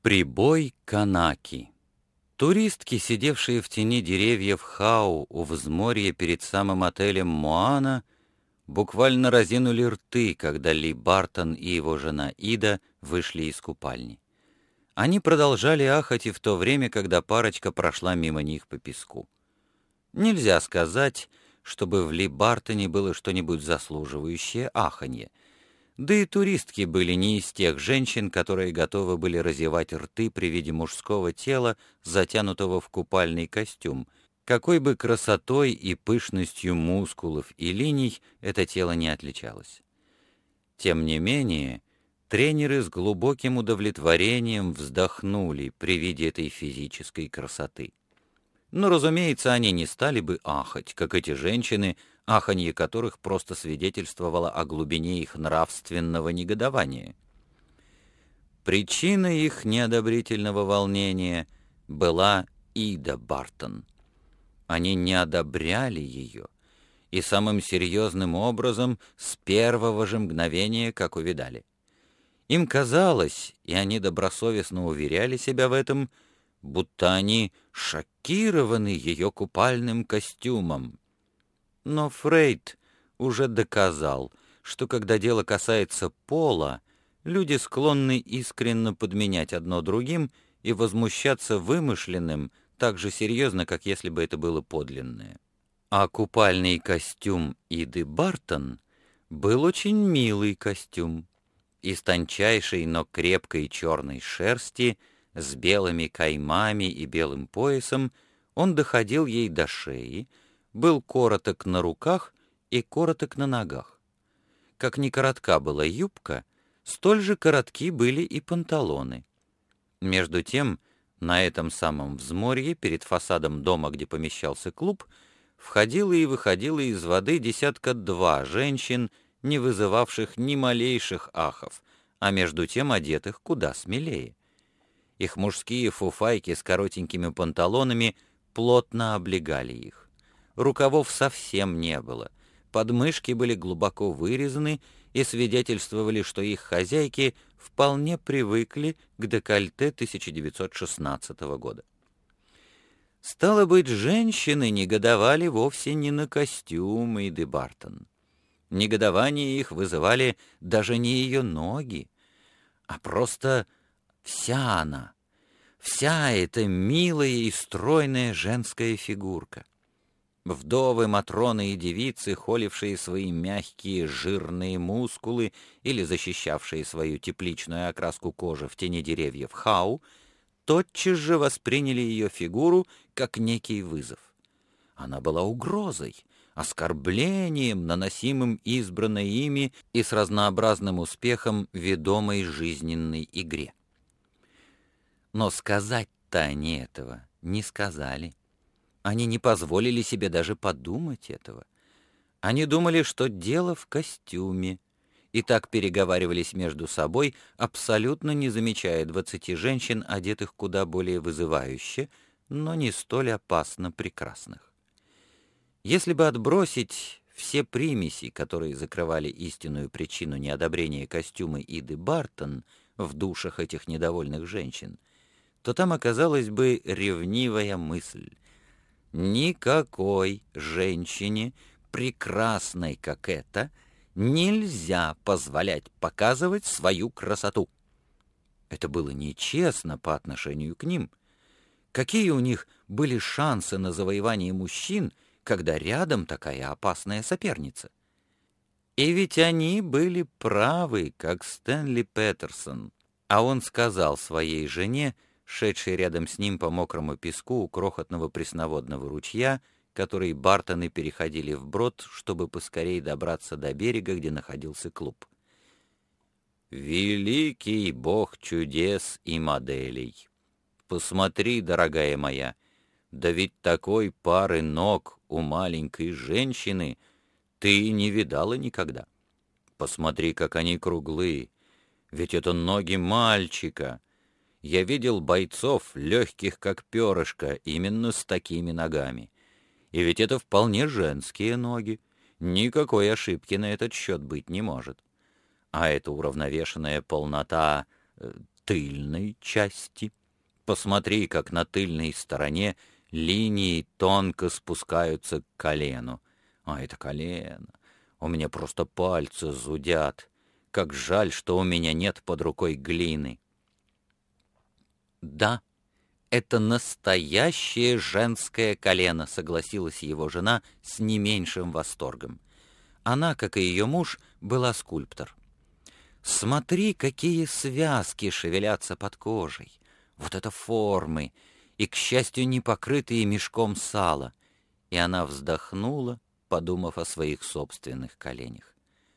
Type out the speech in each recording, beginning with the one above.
Прибой Канаки. Туристки, сидевшие в тени деревьев Хау у взморья перед самым отелем Моана, буквально разинули рты, когда Ли Бартон и его жена Ида вышли из купальни. Они продолжали ахать и в то время, когда парочка прошла мимо них по песку. Нельзя сказать, чтобы в Ли Бартоне было что-нибудь заслуживающее аханье. Да и туристки были не из тех женщин, которые готовы были разевать рты при виде мужского тела, затянутого в купальный костюм, какой бы красотой и пышностью мускулов и линий это тело не отличалось. Тем не менее, тренеры с глубоким удовлетворением вздохнули при виде этой физической красоты. Но, разумеется, они не стали бы ахать, как эти женщины, аханье которых просто свидетельствовало о глубине их нравственного негодования. Причиной их неодобрительного волнения была Ида Бартон. Они не одобряли ее, и самым серьезным образом с первого же мгновения, как увидали. Им казалось, и они добросовестно уверяли себя в этом, будто они шокированы ее купальным костюмом. Но Фрейд уже доказал, что когда дело касается пола, люди склонны искренне подменять одно другим и возмущаться вымышленным так же серьезно, как если бы это было подлинное. А купальный костюм Иды Бартон был очень милый костюм. Из тончайшей, но крепкой черной шерсти, с белыми каймами и белым поясом, он доходил ей до шеи, был короток на руках и короток на ногах. Как ни коротка была юбка, столь же коротки были и панталоны. Между тем, на этом самом взморье, перед фасадом дома, где помещался клуб, входило и выходило из воды десятка-два женщин, не вызывавших ни малейших ахов, а между тем одетых куда смелее. Их мужские фуфайки с коротенькими панталонами плотно облегали их. Рукавов совсем не было, подмышки были глубоко вырезаны и свидетельствовали, что их хозяйки вполне привыкли к декольте 1916 года. Стало быть, женщины негодовали вовсе не на костюмы Иды Бартон. Негодование их вызывали даже не ее ноги, а просто вся она, вся эта милая и стройная женская фигурка. Вдовы, матроны и девицы, холившие свои мягкие жирные мускулы или защищавшие свою тепличную окраску кожи в тени деревьев Хау, тотчас же восприняли ее фигуру как некий вызов. Она была угрозой, оскорблением, наносимым избранной ими и с разнообразным успехом ведомой жизненной игре. Но сказать-то они этого не сказали. Они не позволили себе даже подумать этого. Они думали, что дело в костюме, и так переговаривались между собой, абсолютно не замечая 20 женщин, одетых куда более вызывающе, но не столь опасно прекрасных. Если бы отбросить все примеси, которые закрывали истинную причину неодобрения костюма Иды Бартон в душах этих недовольных женщин, то там оказалась бы ревнивая мысль. Никакой женщине, прекрасной как эта, нельзя позволять показывать свою красоту. Это было нечестно по отношению к ним. Какие у них были шансы на завоевание мужчин, когда рядом такая опасная соперница? И ведь они были правы, как Стэнли Петерсон. А он сказал своей жене, шедшей рядом с ним по мокрому песку у крохотного пресноводного ручья, который Бартоны переходили вброд, чтобы поскорее добраться до берега, где находился клуб. «Великий Бог чудес и моделей! Посмотри, дорогая моя, да ведь такой пары ног у маленькой женщины ты не видала никогда. Посмотри, как они круглые, ведь это ноги мальчика. Я видел бойцов, легких как перышко, именно с такими ногами. И ведь это вполне женские ноги. Никакой ошибки на этот счет быть не может. А эта уравновешенная полнота тыльной части. Посмотри, как на тыльной стороне линии тонко спускаются к колену. А это колено. У меня просто пальцы зудят. Как жаль, что у меня нет под рукой глины. Да, это настоящее женское колено, согласилась его жена с не меньшим восторгом. Она, как и ее муж, была скульптор. Смотри, какие связки шевелятся под кожей. Вот это формы, и, к счастью, не покрытые мешком сала. И она вздохнула, подумав о своих собственных коленях.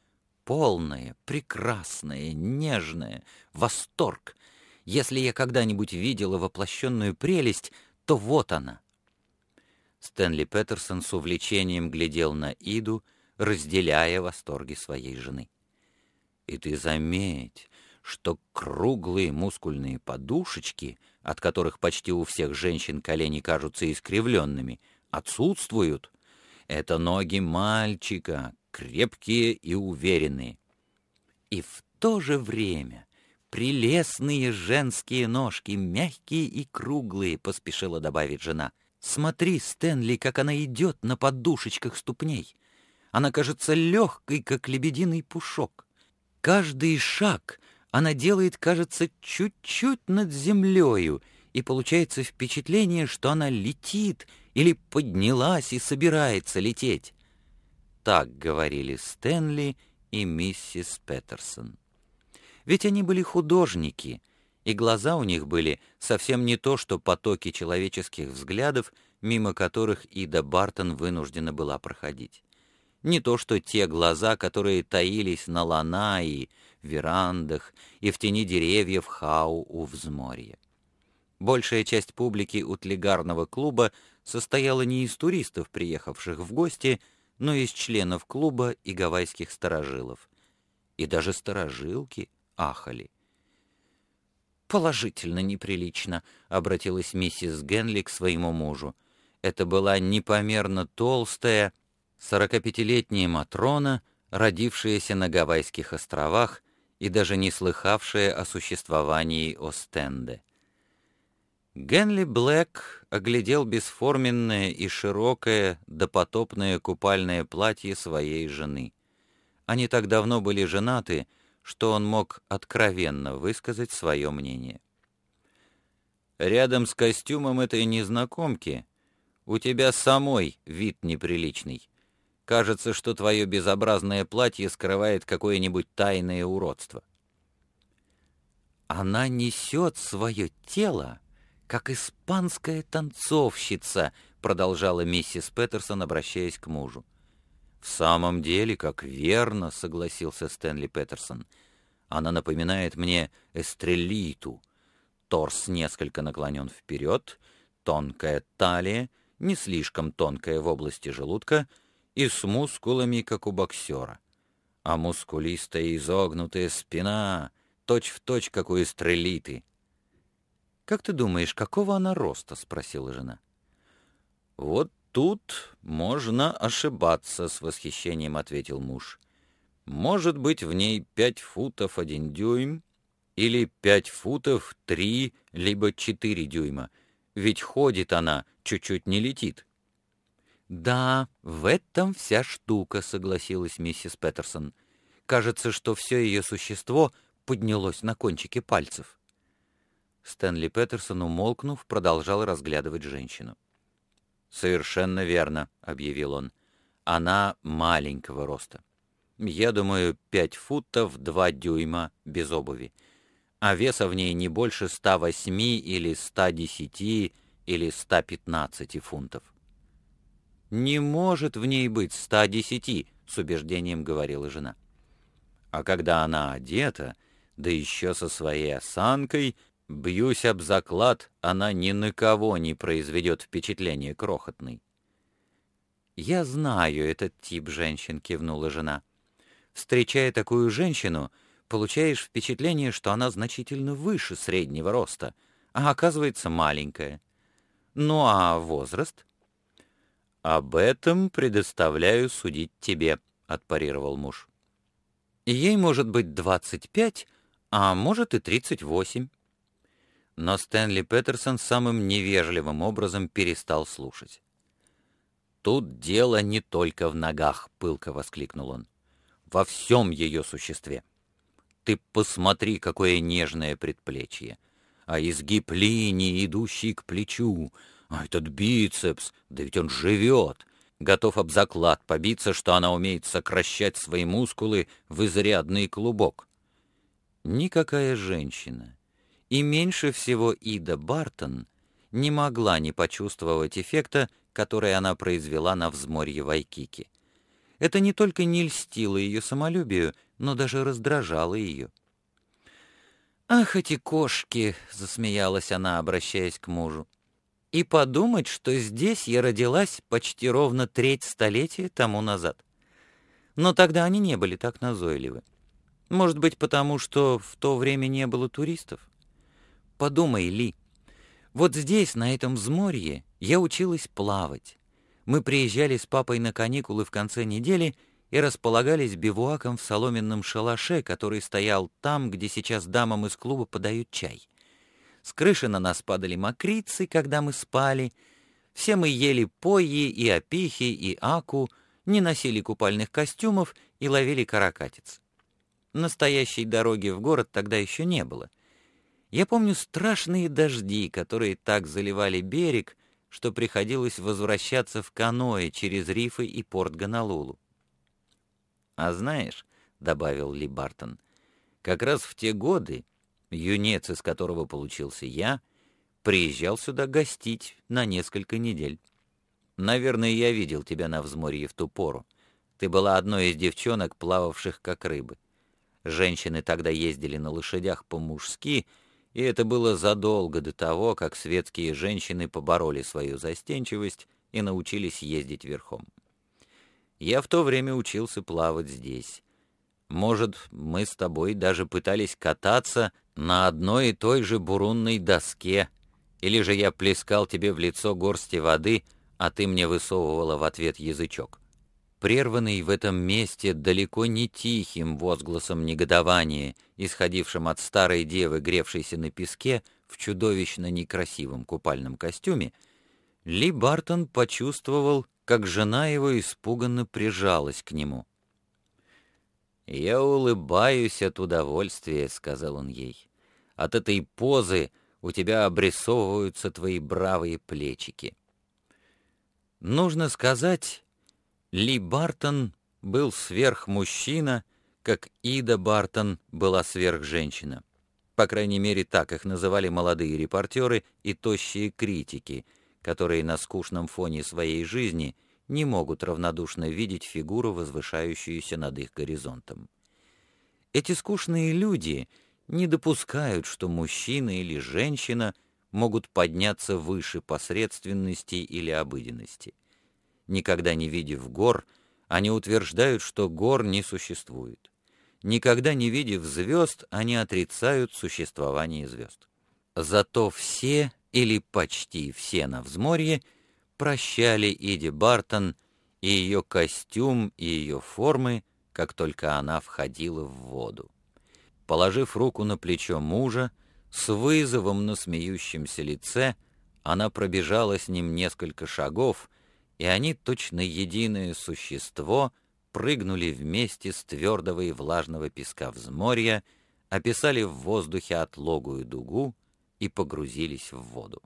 Полное, прекрасное, нежное, восторг. Если я когда-нибудь видела воплощенную прелесть, то вот она. Стэнли Петерсон с увлечением глядел на Иду, разделяя восторги своей жены. И ты заметь, что круглые мускульные подушечки, от которых почти у всех женщин колени кажутся искривленными, отсутствуют. Это ноги мальчика, крепкие и уверенные. И в то же время прелестные женские ножки, мягкие и круглые, поспешила добавить жена. Смотри, Стэнли, как она идет на подушечках ступней. Она кажется легкой, как лебединый пушок. Каждый шаг она делает, кажется, чуть-чуть над землею, и получается впечатление, что она летит или поднялась и собирается лететь. Так говорили Стэнли и миссис Петерсон. Ведь они были художники, и глаза у них были совсем не то, что потоки человеческих взглядов, мимо которых Ида Бартон вынуждена была проходить. Не то, что те глаза, которые таились на ланае, верандах и в тени деревьев Хау у взморья. Большая часть публики утлигарного клуба состояла не из туристов, приехавших в гости, но из членов клуба и гавайских старожилов. И даже старожилки ахали. «Положительно неприлично», — обратилась миссис Генли к своему мужу. Это была непомерно толстая, 45-летняя Матрона, родившаяся на Гавайских островах и даже не слыхавшая о существовании Остенде. Генли Блэк оглядел бесформенное и широкое допотопное купальное платье своей жены. Они так давно были женаты, что он мог откровенно высказать свое мнение. «Рядом с костюмом этой незнакомки у тебя самой вид неприличный. Кажется, что твое безобразное платье скрывает какое-нибудь тайное уродство». «Она несет свое тело, как испанская танцовщица», продолжала миссис Петерсон, обращаясь к мужу. «В самом деле, как верно», — согласился Стэнли Петерсон. «Она напоминает мне эстрелиту. Торс несколько наклонен вперед, тонкая талия, не слишком тонкая в области желудка и с мускулами, как у боксера. А мускулистая изогнутая спина, точь-в-точь, как у эстрелиты». «Как ты думаешь, какого она роста?» — спросила жена. «Вот тут можно ошибаться», — с восхищением ответил муж. «Может быть, в ней 5 футов 1 дюйм или 5 футов 3, либо 4 дюйма, ведь ходит она, чуть-чуть не летит». «Да, в этом вся штука», — согласилась миссис Петерсон. «Кажется, что все ее существо поднялось на кончике пальцев». Стэнли Петерсон, умолкнув, продолжал разглядывать женщину. «Совершенно верно», — объявил он. «Она маленького роста. Я думаю, 5 футов 2 дюйма без обуви. А веса в ней не больше 108 или 110 или 115 фунтов». «Не может в ней быть 110, с убеждением говорила жена. «А когда она одета, да еще со своей осанкой, бьюсь об заклад, она ни на кого не произведет впечатление крохотной». «Я знаю этот тип женщин», — кивнула жена. «Встречая такую женщину, получаешь впечатление, что она значительно выше среднего роста, а оказывается маленькая. Ну а возраст?» «Об этом предоставляю судить тебе», — отпарировал муж. «Ей может быть 25, а может и 38. Но Стэнли Петерсон самым невежливым образом перестал слушать. «Тут дело не только в ногах», — пылко воскликнул он. «Во всем ее существе. Ты посмотри, какое нежное предплечье, а изгиб линии, идущий к плечу, а этот бицепс, да ведь он живет. Готов об заклад побиться, что она умеет сокращать свои мускулы в изрядный клубок». Никакая женщина, и меньше всего Ида Бартон, не могла не почувствовать эффекта, который она произвела на взморье Вайкики. Это не только не льстило ее самолюбию, но даже раздражало ее. «Ах, эти кошки!» — засмеялась она, обращаясь к мужу. «И подумать, что здесь я родилась почти ровно треть столетия тому назад. Но тогда они не были так назойливы. Может быть, потому что в то время не было туристов? Подумай, Ли, вот здесь, на этом взморье, я училась плавать. Мы приезжали с папой на каникулы в конце недели и располагались бивуаком в соломенном шалаше, который стоял там, где сейчас дамам из клуба подают чай. С крыши на нас падали мокрицы, когда мы спали. Все мы ели пои и опихи и аку, не носили купальных костюмов и ловили каракатиц. Настоящей дороги в город тогда еще не было. Я помню страшные дожди, которые так заливали берег, что приходилось возвращаться в каноэ через рифы и порт Гонолулу. «А знаешь, — добавил Ли Бартон, — как раз в те годы юнец, из которого получился я, приезжал сюда гостить на несколько недель. Наверное, я видел тебя на взморье в ту пору. Ты была одной из девчонок, плававших как рыбы. Женщины тогда ездили на лошадях по-мужски, и это было задолго до того, как светские женщины побороли свою застенчивость и научились ездить верхом. Я в то время учился плавать здесь. Может, мы с тобой даже пытались кататься на одной и той же бурунной доске, или же я плескал тебе в лицо горсти воды, а ты мне высовывала в ответ язычок». Прерванный в этом месте далеко не тихим возгласом негодования, исходившим от старой девы, гревшейся на песке в чудовищно некрасивом купальном костюме, Ли Бартон почувствовал, как жена его испуганно прижалась к нему. «Я улыбаюсь от удовольствия», — сказал он ей. «От этой позы у тебя обрисовываются твои бравые плечики». Нужно сказать, Ли Бартон был сверхмужчина, как Ида Бартон была сверхженщина. По крайней мере, так их называли молодые репортеры и тощие критики, которые на скучном фоне своей жизни не могут равнодушно видеть фигуру, возвышающуюся над их горизонтом. Эти скучные люди не допускают, что мужчина или женщина могут подняться выше посредственности или обыденности. Никогда не видев гор, они утверждают, что гор не существует. Никогда не видев звезд, они отрицают существование звезд. Зато все, или почти все на взморье, прощали Иде Бартон и ее костюм, и ее формы, как только она входила в воду. Положив руку на плечо мужа, с вызовом на смеющемся лице, она пробежала с ним несколько шагов, и они, точно единое существо, прыгнули вместе с твердого и влажного песка взморья, описали в воздухе отлогую дугу и погрузились в воду.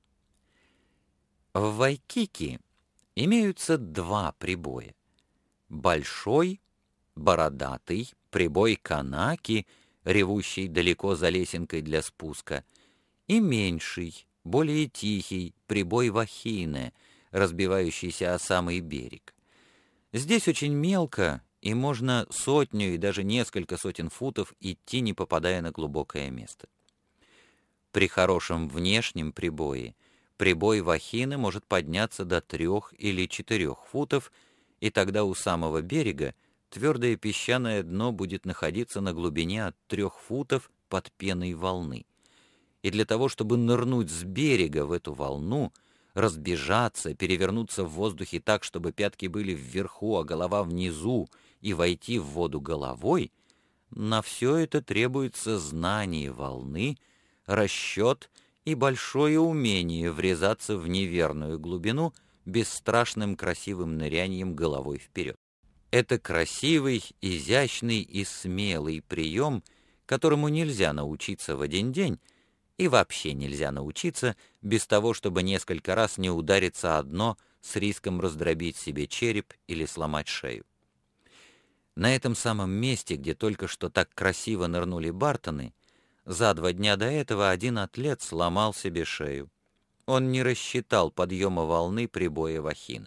В Вайкики имеются два прибоя. Большой, бородатый прибой Канаки, ревущий далеко за лесенкой для спуска, и меньший, более тихий прибой Вахине, разбивающийся о самый берег. Здесь очень мелко, и можно сотню и даже несколько сотен футов идти, не попадая на глубокое место. При хорошем внешнем прибое прибой Вахины может подняться до 3 или 4 футов, и тогда у самого берега твердое песчаное дно будет находиться на глубине от 3 футов под пеной волны. И для того, чтобы нырнуть с берега в эту волну, разбежаться, перевернуться в воздухе так, чтобы пятки были вверху, а голова внизу, и войти в воду головой, на все это требуется знание волны, расчет и большое умение врезаться в неверную глубину бесстрашным красивым нырянием головой вперед. Это красивый, изящный и смелый прием, которому нельзя научиться в один день, и вообще нельзя научиться без того, чтобы несколько раз не удариться о дно с риском раздробить себе череп или сломать шею. На этом самом месте, где только что так красиво нырнули Бартоны, за 2 дня до этого один атлет сломал себе шею. Он не рассчитал подъема волны прибоя Вахины.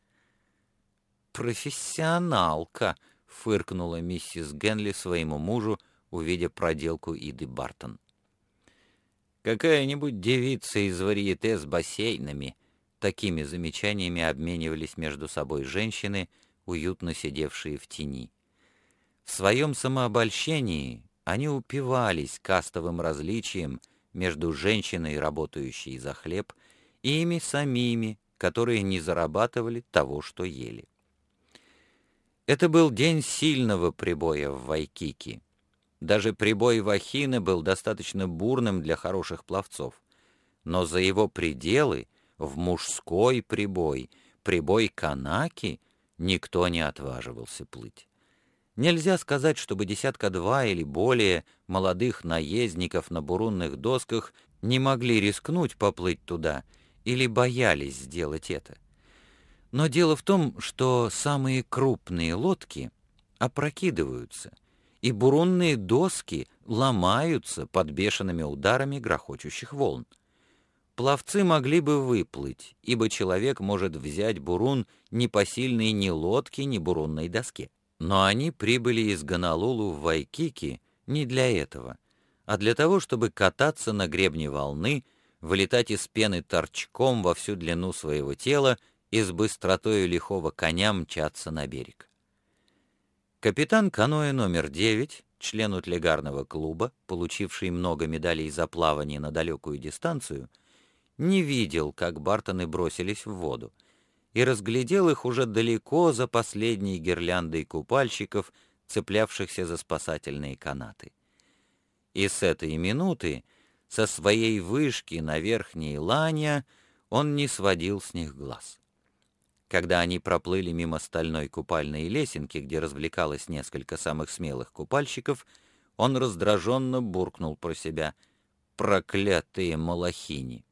«Профессионалка!» — фыркнула миссис Генли своему мужу, увидя проделку Иды Бартон. «Какая-нибудь девица из варьете с бассейнами», — такими замечаниями обменивались между собой женщины, уютно сидевшие в тени. В своем самообольщении они упивались кастовым различием между женщиной, работающей за хлеб, и ими самими, которые не зарабатывали того, что ели. Это был день сильного прибоя в Вайкики. Даже прибой Вахины был достаточно бурным для хороших пловцов, но за его пределы, в мужской прибой, прибой Канаки, никто не отваживался плыть. Нельзя сказать, чтобы 2 или более молодых наездников на бурунных досках не могли рискнуть поплыть туда или боялись сделать это. Но дело в том, что самые крупные лодки опрокидываются, и бурунные доски ломаются под бешеными ударами грохочущих волн. Пловцы могли бы выплыть, ибо человек может взять бурун, непосильный ни лодки, ни бурунной доске. Но они прибыли из Гонолулу в Вайкики не для этого, а для того, чтобы кататься на гребне волны, вылетать из пены торчком во всю длину своего тела и с быстротою лихого коня мчаться на берег. Капитан каноэ номер 9, член утлегарного клуба, получивший много медалей за плавание на далекую дистанцию, не видел, как Бартоны бросились в воду, и разглядел их уже далеко за последней гирляндой купальщиков, цеплявшихся за спасательные канаты. И с этой минуты, со своей вышки на верхней ланя, он не сводил с них глаз. Когда они проплыли мимо стальной купальной лесенки, где развлекалось несколько самых смелых купальщиков, он раздраженно буркнул про себя: «Проклятые малахини!»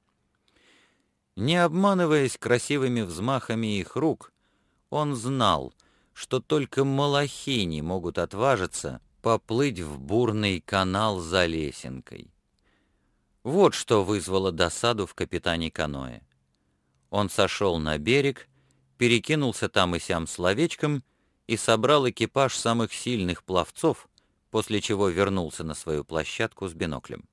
Не обманываясь красивыми взмахами их рук, он знал, что только малахини могут отважиться поплыть в бурный канал за лесенкой. Вот что вызвало досаду в капитане каноэ. Он сошел на берег, перекинулся там и сям словечком и собрал экипаж самых сильных пловцов, после чего вернулся на свою площадку с биноклем.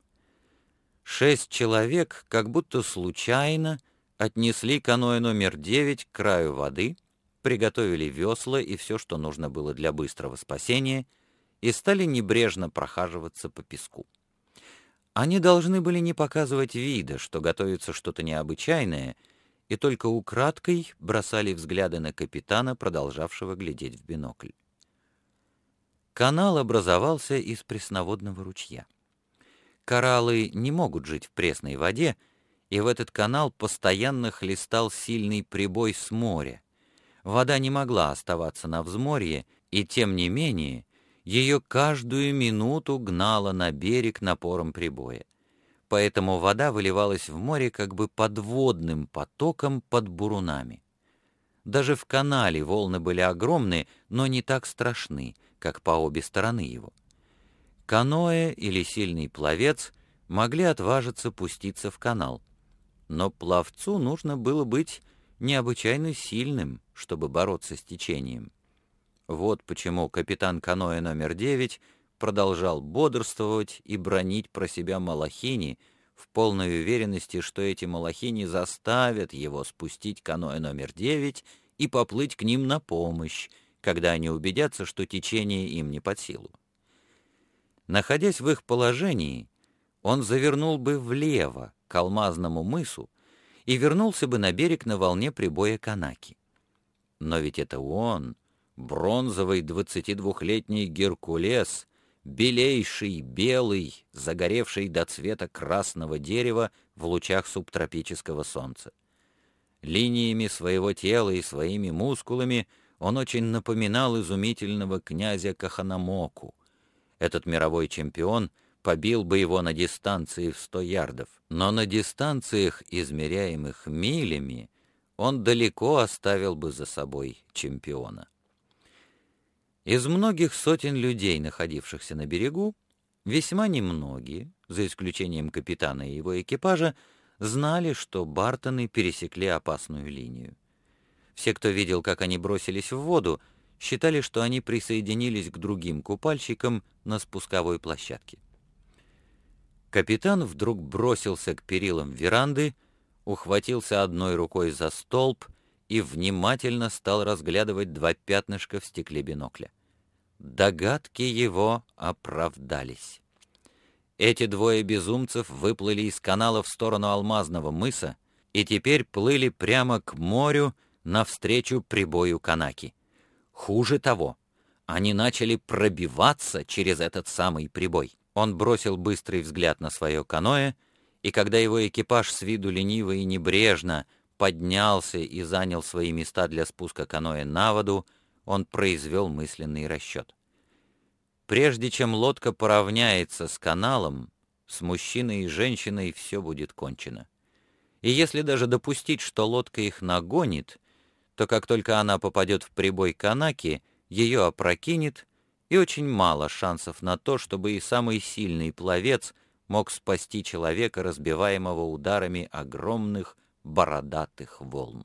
6 человек, как будто случайно, отнесли каноэ номер 9 к краю воды, приготовили весла и все, что нужно было для быстрого спасения, и стали небрежно прохаживаться по песку. Они должны были не показывать вида, что готовится что-то необычайное, и только украдкой бросали взгляды на капитана, продолжавшего глядеть в бинокль. Канал образовался из пресноводного ручья. Кораллы не могут жить в пресной воде, и в этот канал постоянно хлестал сильный прибой с моря. Вода не могла оставаться на взморье, и тем не менее ее каждую минуту гнало на берег напором прибоя. Поэтому вода выливалась в море как бы подводным потоком под бурунами. Даже в канале волны были огромные, но не так страшны, как по обе стороны его. Каноэ или сильный пловец могли отважиться пуститься в канал, но пловцу нужно было быть необычайно сильным, чтобы бороться с течением. Вот почему капитан каноэ номер 9 продолжал бодрствовать и бранить про себя малахини, в полной уверенности, что эти малахини заставят его спустить каноэ номер 9 и поплыть к ним на помощь, когда они убедятся, что течение им не под силу. Находясь в их положении, он завернул бы влево, к алмазному мысу, и вернулся бы на берег на волне прибоя Канаки. Но ведь это он, бронзовый 22-летний Геркулес, белейший, белый, загоревший до цвета красного дерева в лучах субтропического солнца. Линиями своего тела и своими мускулами он очень напоминал изумительного князя Каханамоку. Этот мировой чемпион побил бы его на дистанции в 100 ярдов, но на дистанциях, измеряемых милями, он далеко оставил бы за собой чемпиона. Из многих сотен людей, находившихся на берегу, весьма немногие, за исключением капитана и его экипажа, знали, что Бартоны пересекли опасную линию. Все, кто видел, как они бросились в воду, считали, что они присоединились к другим купальщикам на спусковой площадке. Капитан вдруг бросился к перилам веранды, ухватился одной рукой за столб и внимательно стал разглядывать два пятнышка в стекле бинокля. Догадки его оправдались. Эти двое безумцев выплыли из канала в сторону Алмазного мыса и теперь плыли прямо к морю навстречу прибою Канаки. Хуже того, они начали пробиваться через этот самый прибой. Он бросил быстрый взгляд на свое каноэ, и когда его экипаж с виду лениво и небрежно поднялся и занял свои места для спуска каноэ на воду, он произвел мысленный расчет. Прежде чем лодка поравняется с каналом, с мужчиной и женщиной все будет кончено. И если даже допустить, что лодка их нагонит, то как только она попадет в прибой Канаки, ее опрокинет, и очень мало шансов на то, чтобы и самый сильный пловец мог спасти человека, разбиваемого ударами огромных бородатых волн.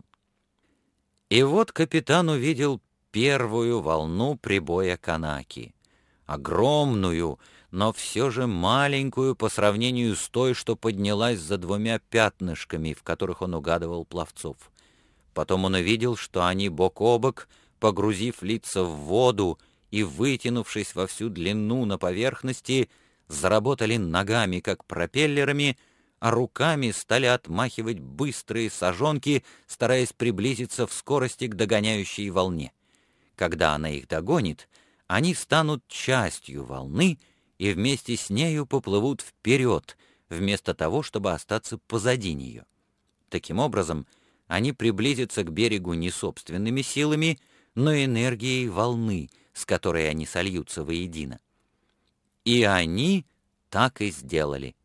И вот капитан увидел первую волну прибоя Канаки. Огромную, но все же маленькую по сравнению с той, что поднялась за двумя пятнышками, в которых он угадывал пловцов. Потом он увидел, что они бок о бок, погрузив лица в воду и вытянувшись во всю длину на поверхности, заработали ногами, как пропеллерами, а руками стали отмахивать быстрые сажонки, стараясь приблизиться в скорости к догоняющей волне. Когда она их догонит, они станут частью волны и вместе с нею поплывут вперед, вместо того, чтобы остаться позади нее. Таким образом, они приблизятся к берегу не собственными силами, но энергией волны, с которой они сольются воедино. И они так и сделали.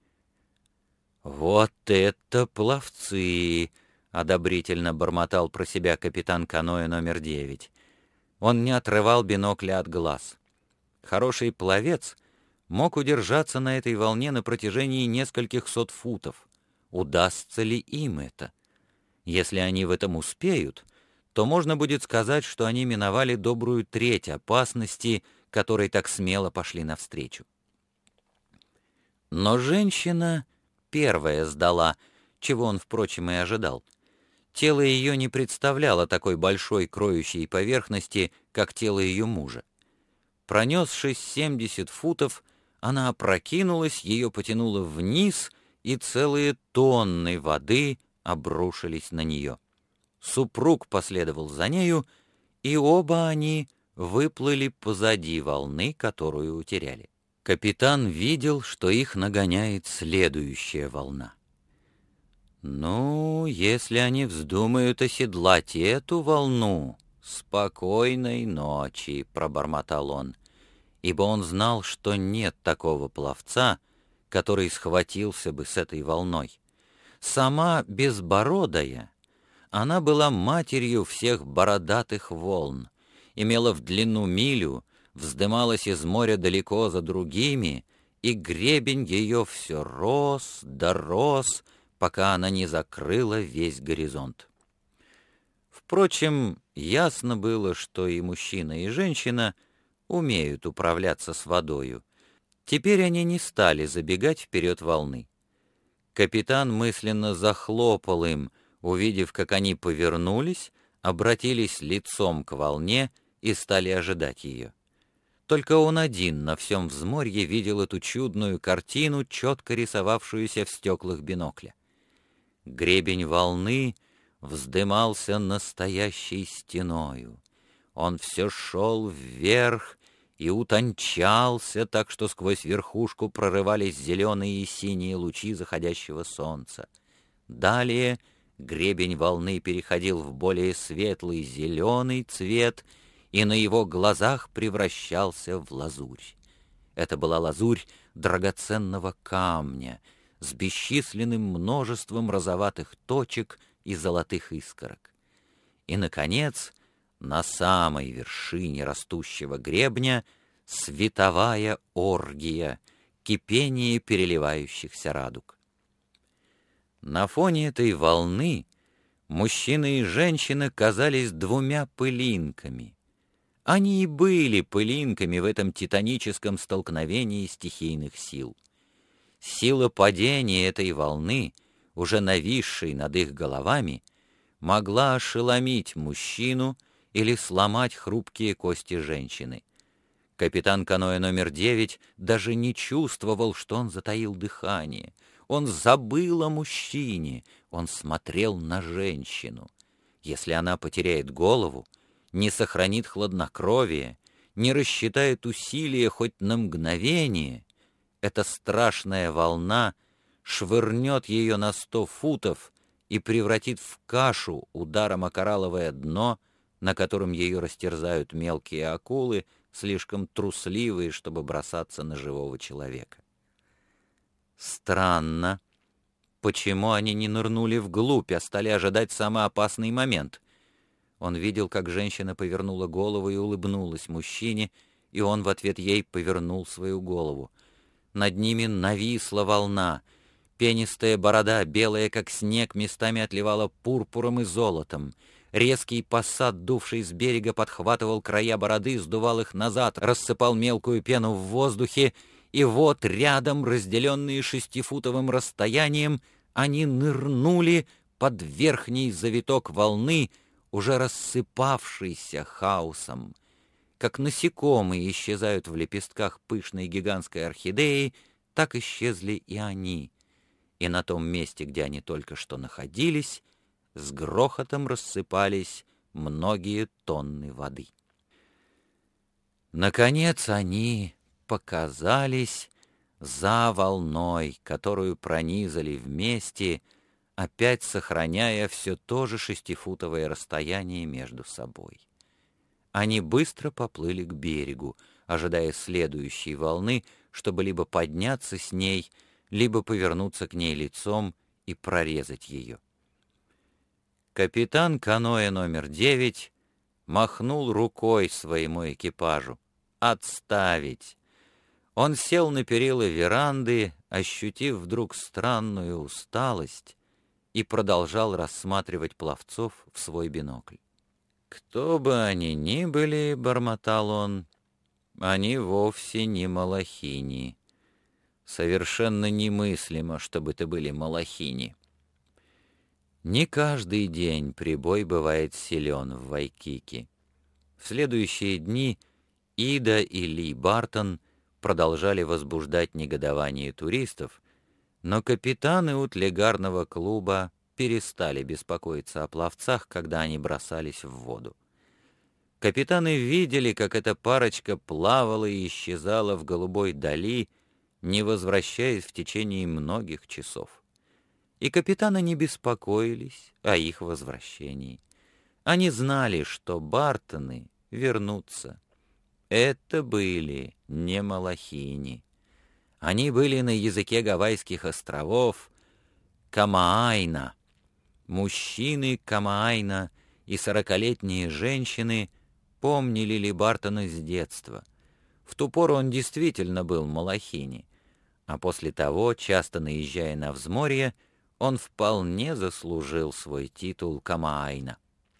«Вот это пловцы!» — одобрительно бормотал про себя капитан каноэ номер 9. Он не отрывал бинокля от глаз. Хороший пловец мог удержаться на этой волне на протяжении нескольких сот футов. Удастся ли им это? Если они в этом успеют, то можно будет сказать, что они миновали добрую треть опасности, которой так смело пошли навстречу. Но женщина первая сдала, чего он, впрочем, и ожидал. Тело ее не представляло такой большой кроющей поверхности, как тело ее мужа. Пронесшись 70 футов, она опрокинулась, ее потянуло вниз, и целые тонны воды обрушились на нее. Супруг последовал за нею, и оба они выплыли позади волны, которую утеряли. Капитан видел, что их нагоняет следующая волна. «Ну, если они вздумают оседлать эту волну, спокойной ночи», — пробормотал он, ибо он знал, что нет такого пловца, который схватился бы с этой волной. Сама безбородая, она была матерью всех бородатых волн, имела в длину милю, вздымалась из моря далеко за другими, и гребень ее все рос да рос, пока она не закрыла весь горизонт. Впрочем, ясно было, что и мужчина, и женщина умеют управляться с водою. Теперь они не стали забегать вперед волны. Капитан мысленно захлопал им, увидев, как они повернулись, обратились лицом к волне и стали ожидать ее. Только он один на всем взморье видел эту чудную картину, четко рисовавшуюся в стеклах бинокля. Гребень волны вздымался настоящей стеною. Он все шел вверх, и утончался так, что сквозь верхушку прорывались зеленые и синие лучи заходящего солнца. Далее гребень волны переходил в более светлый зеленый цвет и на его глазах превращался в лазурь. Это была лазурь драгоценного камня с бесчисленным множеством розоватых точек и золотых искорок. И, наконец, на самой вершине растущего гребня световая оргия, кипение переливающихся радуг. На фоне этой волны мужчины и женщины казались двумя пылинками. Они и были пылинками в этом титаническом столкновении стихийных сил. Сила падения этой волны, уже нависшей над их головами, могла ошеломить мужчину или сломать хрупкие кости женщины. Капитан каноэ номер 9 даже не чувствовал, что он затаил дыхание. Он забыл о мужчине, он смотрел на женщину. Если она потеряет голову, не сохранит хладнокровие, не рассчитает усилия хоть на мгновение, эта страшная волна швырнет ее на 100 футов и превратит в кашу ударом о коралловое дно, на котором ее растерзают мелкие акулы, слишком трусливые, чтобы бросаться на живого человека. Странно, почему они не нырнули вглубь, а стали ожидать самый опасный момент. Он видел, как женщина повернула голову и улыбнулась мужчине, и он в ответ ей повернул свою голову. Над ними нависла волна. Пенистая борода, белая как снег, местами отливала пурпуром и золотом. Резкий пассат, дувший с берега, подхватывал края бороды, сдувал их назад, рассыпал мелкую пену в воздухе, и вот рядом, разделенные 6-футовым расстоянием, они нырнули под верхний завиток волны, уже рассыпавшийся хаосом. Как насекомые исчезают в лепестках пышной гигантской орхидеи, так исчезли и они. И на том месте, где они только что находились, с грохотом рассыпались многие тонны воды. Наконец они показались за волной, которую пронизали вместе, опять сохраняя все то же 6-футовое расстояние между собой. Они быстро поплыли к берегу, ожидая следующей волны, чтобы либо подняться с ней, либо повернуться к ней лицом и прорезать ее. Капитан каноэ номер 9 махнул рукой своему экипажу. «Отставить!» Он сел на перила веранды, ощутив вдруг странную усталость, и продолжал рассматривать пловцов в свой бинокль. «Кто бы они ни были, — бормотал он, — они вовсе не малахини. Совершенно немыслимо, чтобы это были малахини. Не каждый день прибой бывает силен в Вайкики. В следующие дни Ида и Ли Бартон продолжали возбуждать негодование туристов, но капитаны утлегарного клуба перестали беспокоиться о пловцах, когда они бросались в воду. Капитаны видели, как эта парочка плавала и исчезала в голубой дали, не возвращаясь в течение многих часов. И капитаны не беспокоились о их возвращении. Они знали, что Бартоны вернутся. Это были не малахини. Они были на языке Гавайских островов Камаайна. Мужчины Камаайна и 40-летние женщины помнили Ли Бартона с детства. В ту пору он действительно был малахини, а после того, часто наезжая на взморье, он вполне заслужил свой титул Камаайна.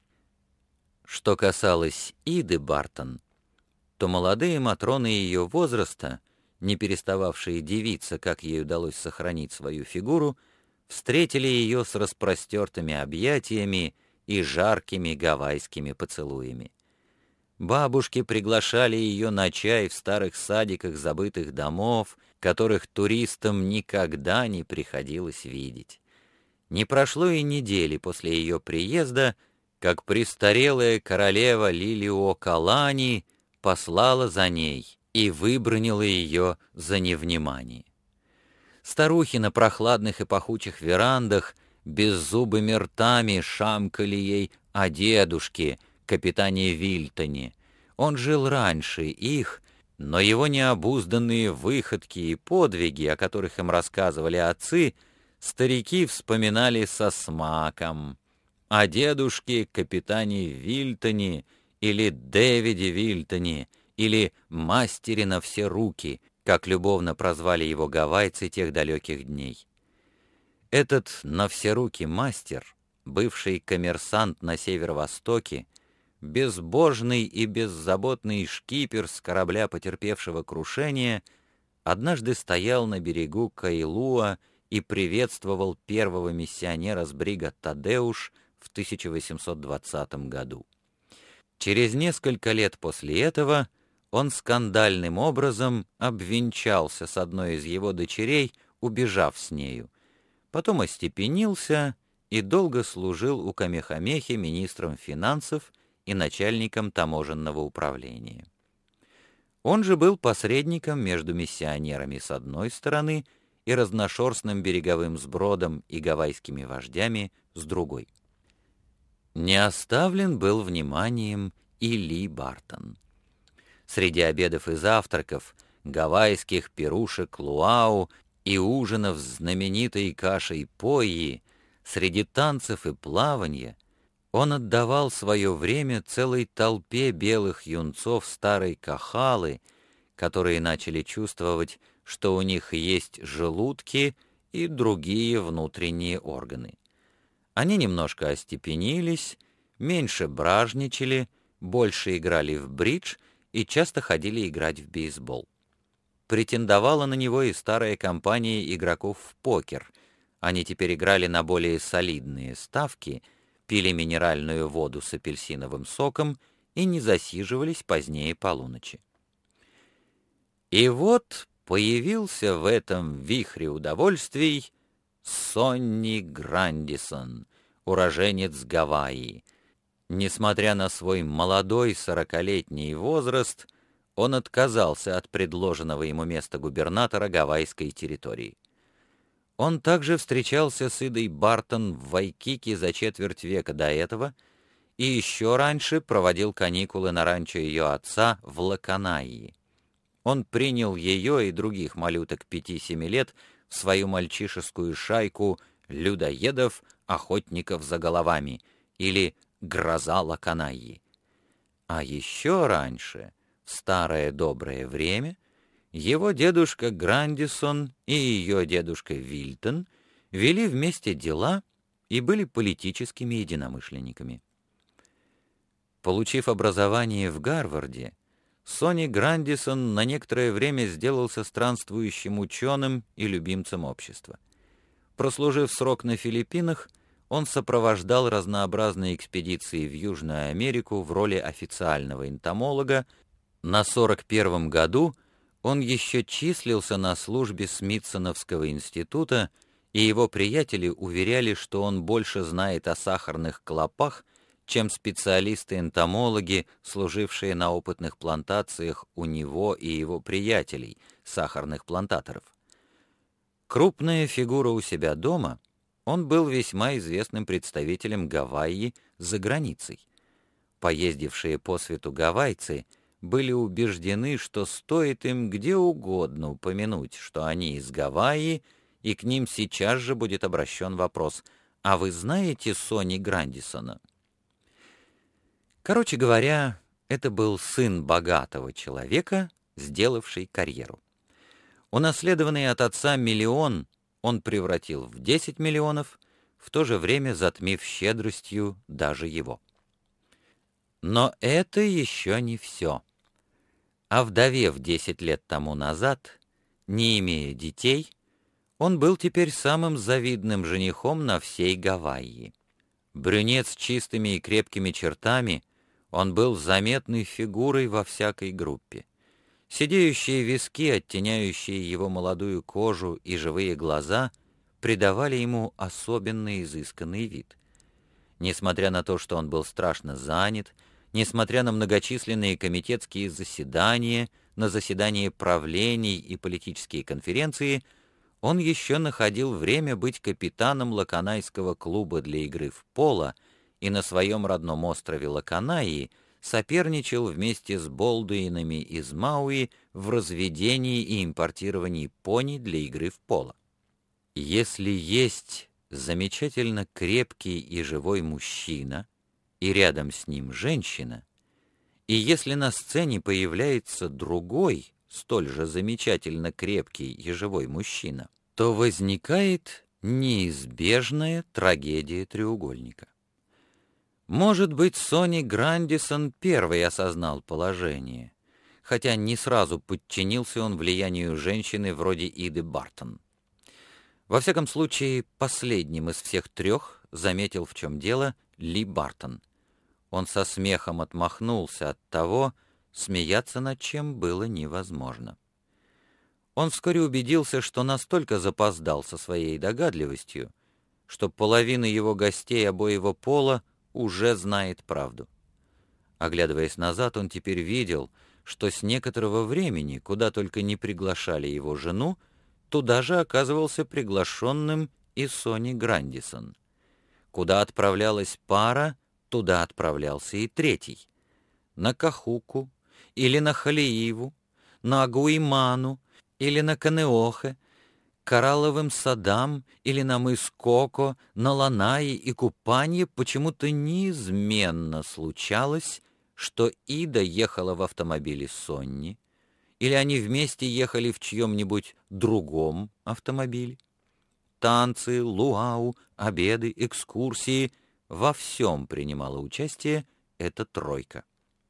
Что касалось Иды Бартон, то молодые матроны ее возраста, не перестававшие дивиться, как ей удалось сохранить свою фигуру, встретили ее с распростертыми объятиями и жаркими гавайскими поцелуями. Бабушки приглашали ее на чай в старых садиках забытых домов, которых туристам никогда не приходилось видеть. Не прошло и недели после ее приезда, как престарелая королева Лилиуокалани послала за ней и выбранила ее за невнимание. Старухи на прохладных и пахучих верандах беззубыми ртами шамкали ей о дедушке, капитане Вильтоне. Он жил раньше их, но его необузданные выходки и подвиги, о которых им рассказывали отцы, старики вспоминали со смаком. О дедушке, капитане Вильтоне, или Дэвиде Вильтоне, или мастере на все руки, как любовно прозвали его гавайцы тех далеких дней. Этот на все руки мастер, бывший коммерсант на северо-востоке, безбожный и беззаботный шкипер с корабля, потерпевшего крушение, однажды стоял на берегу Каилуа и приветствовал первого миссионера с брига «Тадеуш» в 1820 году. Через несколько лет после этого он скандальным образом обвенчался с одной из его дочерей, убежав с нею. Потом остепенился и долго служил у Камехамехи министром финансов и начальником таможенного управления. Он же был посредником между миссионерами с одной стороны и разношерстным береговым сбродом и гавайскими вождями с другой. Не оставлен был вниманием и Ли Бартон. Среди обедов и завтраков, гавайских пирушек луау и ужинов с знаменитой кашей пои, среди танцев и плавания он отдавал свое время целой толпе белых юнцов старой Кахалы, которые начали чувствовать, что у них есть желудки и другие внутренние органы. Они немножко остепенились, меньше бражничали, больше играли в бридж и часто ходили играть в бейсбол. Претендовала на него и старая компания игроков в покер. Они теперь играли на более солидные ставки, пили минеральную воду с апельсиновым соком и не засиживались позднее полуночи. И вот появился в этом вихре удовольствий Сонни Грандисон, уроженец Гавайи. Несмотря на свой молодой 40-летний возраст, он отказался от предложенного ему места губернатора гавайской территории. Он также встречался с Идой Бартон в Вайкике за четверть века до этого и еще раньше проводил каникулы на ранчо ее отца в Лаканаи. Он принял ее и других малюток 5-7 лет в свою мальчишескую шайку людоедов, охотников за головами, или «Гроза Лаканаи». А еще раньше, в старое доброе время, его дедушка Грандисон и ее дедушка Вильтон вели вместе дела и были политическими единомышленниками. Получив образование в Гарварде, Сонни Грандисон на некоторое время сделался странствующим ученым и любимцем общества. Прослужив срок на Филиппинах, он сопровождал разнообразные экспедиции в Южную Америку в роли официального энтомолога. На 41-м году он еще числился на службе Смитсоновского института, и его приятели уверяли, что он больше знает о сахарных клопах, чем специалисты-энтомологи, служившие на опытных плантациях у него и его приятелей, сахарных плантаторов. Крупная фигура у себя дома, он был весьма известным представителем Гавайи за границей. Поездившие по свету гавайцы были убеждены, что стоит им где угодно упомянуть, что они из Гавайи, и к ним сейчас же будет обращен вопрос: «А вы знаете Сонни Грандисона?» Короче говоря, это был сын богатого человека, сделавший карьеру. Унаследованный от отца миллион он превратил в 10 миллионов, в то же время затмив щедростью даже его. Но это еще не все. Овдовев 10 лет тому назад, не имея детей, он был теперь самым завидным женихом на всей Гавайи. Брюнет с чистыми и крепкими чертами, он был заметной фигурой во всякой группе. Сидеющие виски, оттеняющие его молодую кожу, и живые глаза придавали ему особенно изысканный вид. Несмотря на то, что он был страшно занят, Несмотря на многочисленные комитетские заседания, на заседания правлений и политические конференции, он еще находил время быть капитаном Лаканайского клуба для игры в поло и на своем родном острове Лаканаи соперничал вместе с Болдуинами из Мауи в разведении и импортировании пони для игры в поло. Если есть замечательно крепкий и живой мужчина, и рядом с ним женщина, и если на сцене появляется другой, столь же замечательно крепкий и живой мужчина, то возникает неизбежная трагедия треугольника. Может быть, Сони Грандисон первый осознал положение, хотя не сразу подчинился он влиянию женщины вроде Иды Бартон. Во всяком случае, последним из всех трех заметил, в чем дело, Ли Бартон. Он со смехом отмахнулся от того, смеяться над чем было невозможно. Он вскоре убедился, что настолько запоздал со своей догадливостью, что половина его гостей обоего пола уже знает правду. Оглядываясь назад, он теперь видел, что с некоторого времени, куда только не приглашали его жену, туда же оказывался приглашенным и Сони Грандисон. Куда отправлялась пара, туда отправлялся и третий. На Кахуку, или на Халииву, на Агуиману, или на Канеохе, коралловым садам или на мыс Коко, на Ланае и Купанье почему-то неизменно случалось, что Ида ехала в автомобиле Сонни, или они вместе ехали в чьем-нибудь другом автомобиле. Танцы, луау, обеды, экскурсии — во всем принимала участие эта тройка.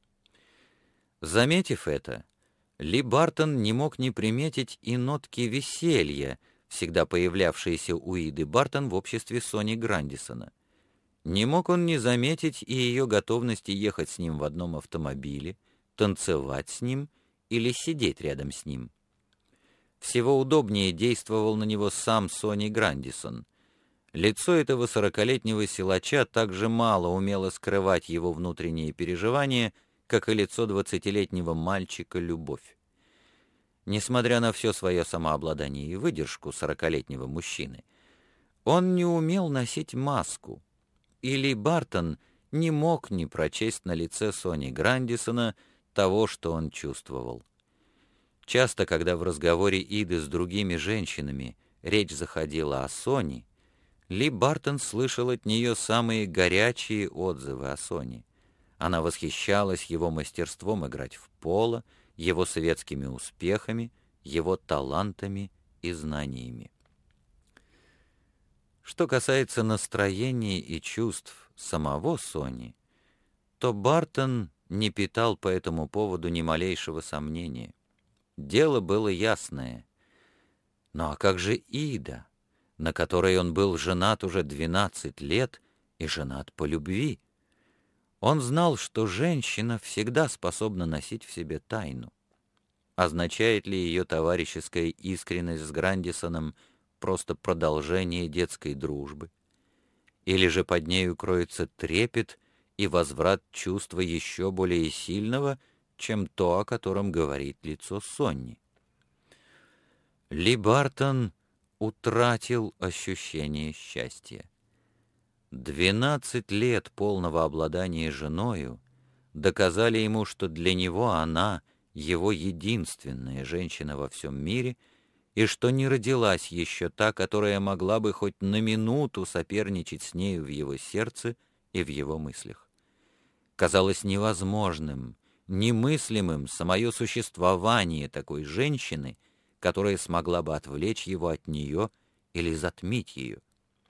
Заметив это, Ли Бартон не мог не приметить и нотки веселья, всегда появлявшиеся у Иды Бартон в обществе Сони Грандисона. Не мог он не заметить и ее готовности ехать с ним в одном автомобиле, танцевать с ним или сидеть рядом с ним. Всего удобнее действовал на него сам Сони Грандисон. Лицо этого 40-летнего силача так же мало умело скрывать его внутренние переживания, как и лицо 20-летнего мальчика Любовь. Несмотря на все свое самообладание и выдержку 40-летнего мужчины, он не умел носить маску, и Ли Бартон не мог не прочесть на лице Сони Грандисона того, что он чувствовал. Часто, когда в разговоре Иды с другими женщинами речь заходила о Соне, Ли Бартон слышал от нее самые горячие отзывы о Соне. Она восхищалась его мастерством играть в поло, его советскими успехами, его талантами и знаниями. Что касается настроения и чувств самого Сони, то Бартон не питал по этому поводу ни малейшего сомнения. Дело было ясное. Ну а как же Ида, на которой он был женат уже 12 лет и женат по любви? Он знал, что женщина всегда способна носить в себе тайну. Означает ли ее товарищеская искренность с Грандисоном просто продолжение детской дружбы? Или же под нею кроется трепет и возврат чувства еще более сильного, чем то, о котором говорит лицо Сонни? Ли Бартон утратил ощущение счастья. 12 лет полного обладания женою доказали ему, что для него она его единственная женщина во всем мире, и что не родилась еще та, которая могла бы хоть на минуту соперничать с нею в его сердце и в его мыслях. Казалось невозможным, немыслимым самое существование такой женщины, которая смогла бы отвлечь его от нее или затмить ее.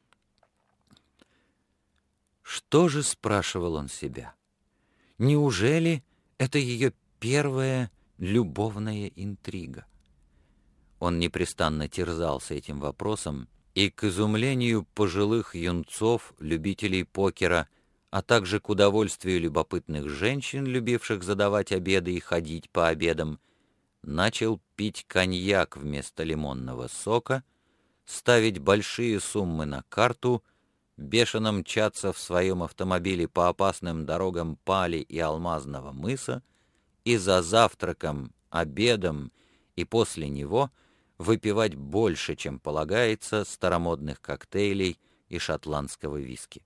Что же, спрашивал он себя, неужели это ее первая любовная интрига? Он непрестанно терзался этим вопросом, и к изумлению пожилых юнцов, любителей покера, а также к удовольствию любопытных женщин, любивших задавать обеды и ходить по обедам, начал пить коньяк вместо лимонного сока, ставить большие суммы на карту, бешено мчаться в своем автомобиле по опасным дорогам Пали и Алмазного мыса, и за завтраком, обедом и после него выпивать больше, чем полагается, старомодных коктейлей и шотландского виски.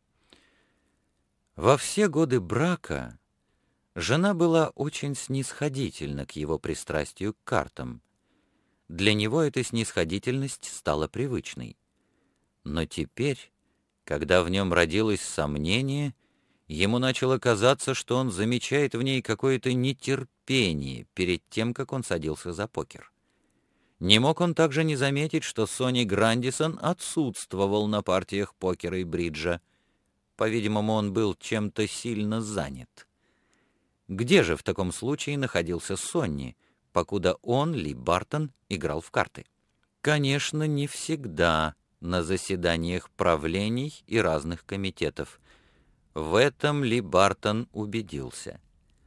Во все годы брака жена была очень снисходительна к его пристрастию к картам. Для него эта снисходительность стала привычной. Но теперь, когда в нем родилось сомнение, ему начало казаться, что он замечает в ней какое-то нетерпение перед тем, как он садился за покер. Не мог он также не заметить, что Сонни Грандисон отсутствовал на партиях покера и бриджа. По-видимому, он был чем-то сильно занят. Где же в таком случае находился Сонни, покуда он, Ли Бартон, играл в карты? Конечно, не всегда на заседаниях правлений и разных комитетов. В этом Ли Бартон убедился.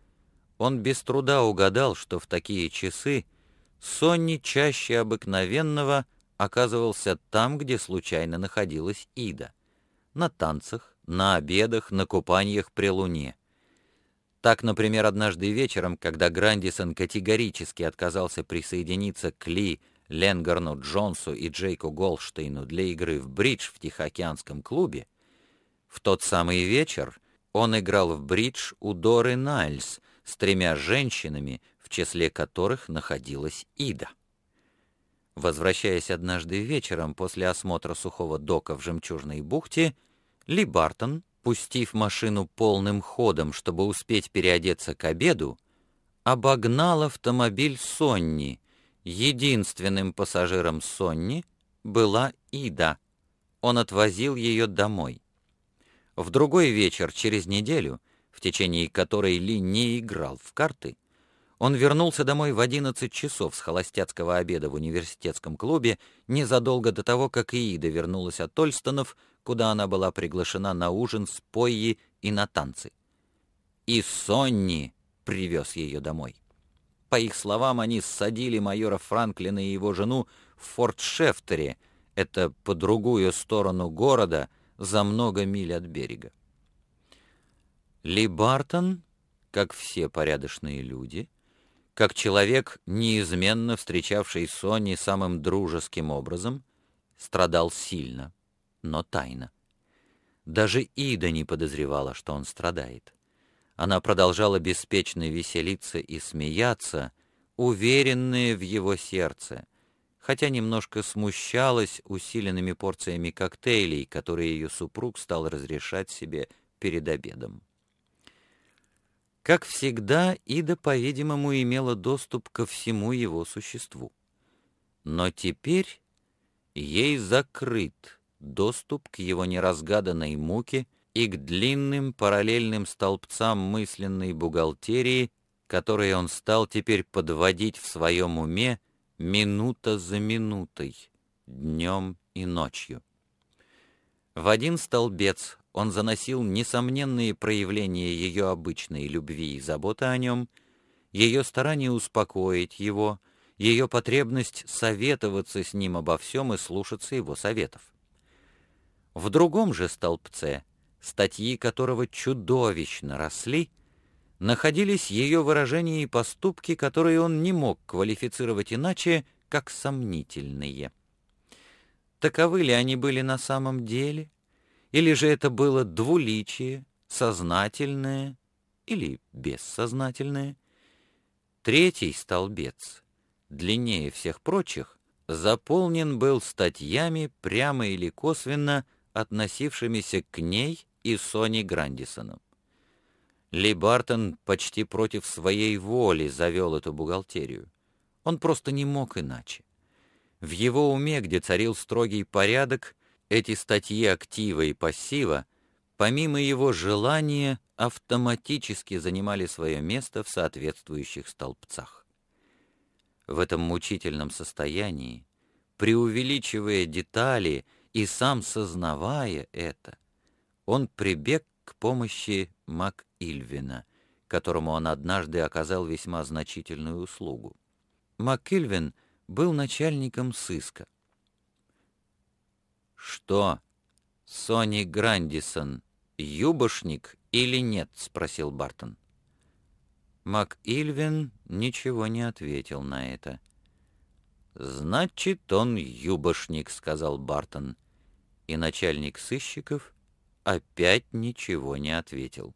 Он без труда угадал, что в такие часы Сонни чаще обыкновенного оказывался там, где случайно находилась Ида. На танцах, на обедах, на купаниях при луне. Так, например, однажды вечером, когда Грандисон категорически отказался присоединиться к Ли, Ленгарну Джонсу и Джейку Голштейну для игры в бридж в Тихоокеанском клубе, в тот самый вечер он играл в бридж у Доры Найльс с 3 женщинами, в числе которых находилась Ида. Возвращаясь однажды вечером после осмотра сухого дока в Жемчужной бухте, Ли Бартон, пустив машину полным ходом, чтобы успеть переодеться к обеду, обогнал автомобиль Сонни. Единственным пассажиром Сонни была Ида. Он отвозил ее домой. В другой вечер через неделю, в течение которой Ли не играл в карты, он вернулся домой в 11 часов с холостяцкого обеда в университетском клубе незадолго до того, как Ида вернулась от Ольстонов, куда она была приглашена на ужин с Пойи и на танцы. И Сонни привез ее домой. По их словам, они ссадили майора Франклина и его жену в Форт Шефтере, это по другую сторону города, за много миль от берега. Ли Бартон, как все порядочные люди, как человек, неизменно встречавший Сонни самым дружеским образом, страдал сильно, но тайно. Даже Ида не подозревала, что он страдает. Она продолжала беспечно веселиться и смеяться, уверенная в его сердце, хотя немножко смущалась усиленными порциями коктейлей, которые ее супруг стал разрешать себе перед обедом. Как всегда, Ида, по-видимому, имела доступ ко всему его существу. Но теперь ей закрыт доступ к его неразгаданной муке и к длинным параллельным столбцам мысленной бухгалтерии, которые он стал теперь подводить в своем уме минута за минутой, днем и ночью. В один столбец он заносил несомненные проявления ее обычной любви и заботы о нем, ее старание успокоить его, ее потребность советоваться с ним обо всем и слушаться его советов. В другом же столбце, статьи которого чудовищно росли, находились ее выражения и поступки, которые он не мог квалифицировать иначе, как сомнительные. Таковы ли они были на самом деле? Или же это было двуличие, сознательное или бессознательное? Третий столбец, длиннее всех прочих, заполнен был статьями, прямо или косвенно относившимися к ней и Сонни Грандисону. Ли Бартон почти против своей воли завел эту бухгалтерию. Он просто не мог иначе. В его уме, где царил строгий порядок, эти статьи актива и пассива, помимо его желания, автоматически занимали свое место в соответствующих столбцах. В этом мучительном состоянии, преувеличивая детали и сам сознавая это, он прибег к помощи МакИльвина, которому он однажды оказал весьма значительную услугу. МакИльвин был начальником сыска. «Что?» — «Сони Грандисон юбошник или нет?» — спросил Бартон. МакИльвин ничего не ответил на это. «Значит, он юбошник», — сказал Бартон. И начальник сыщиков опять ничего не ответил.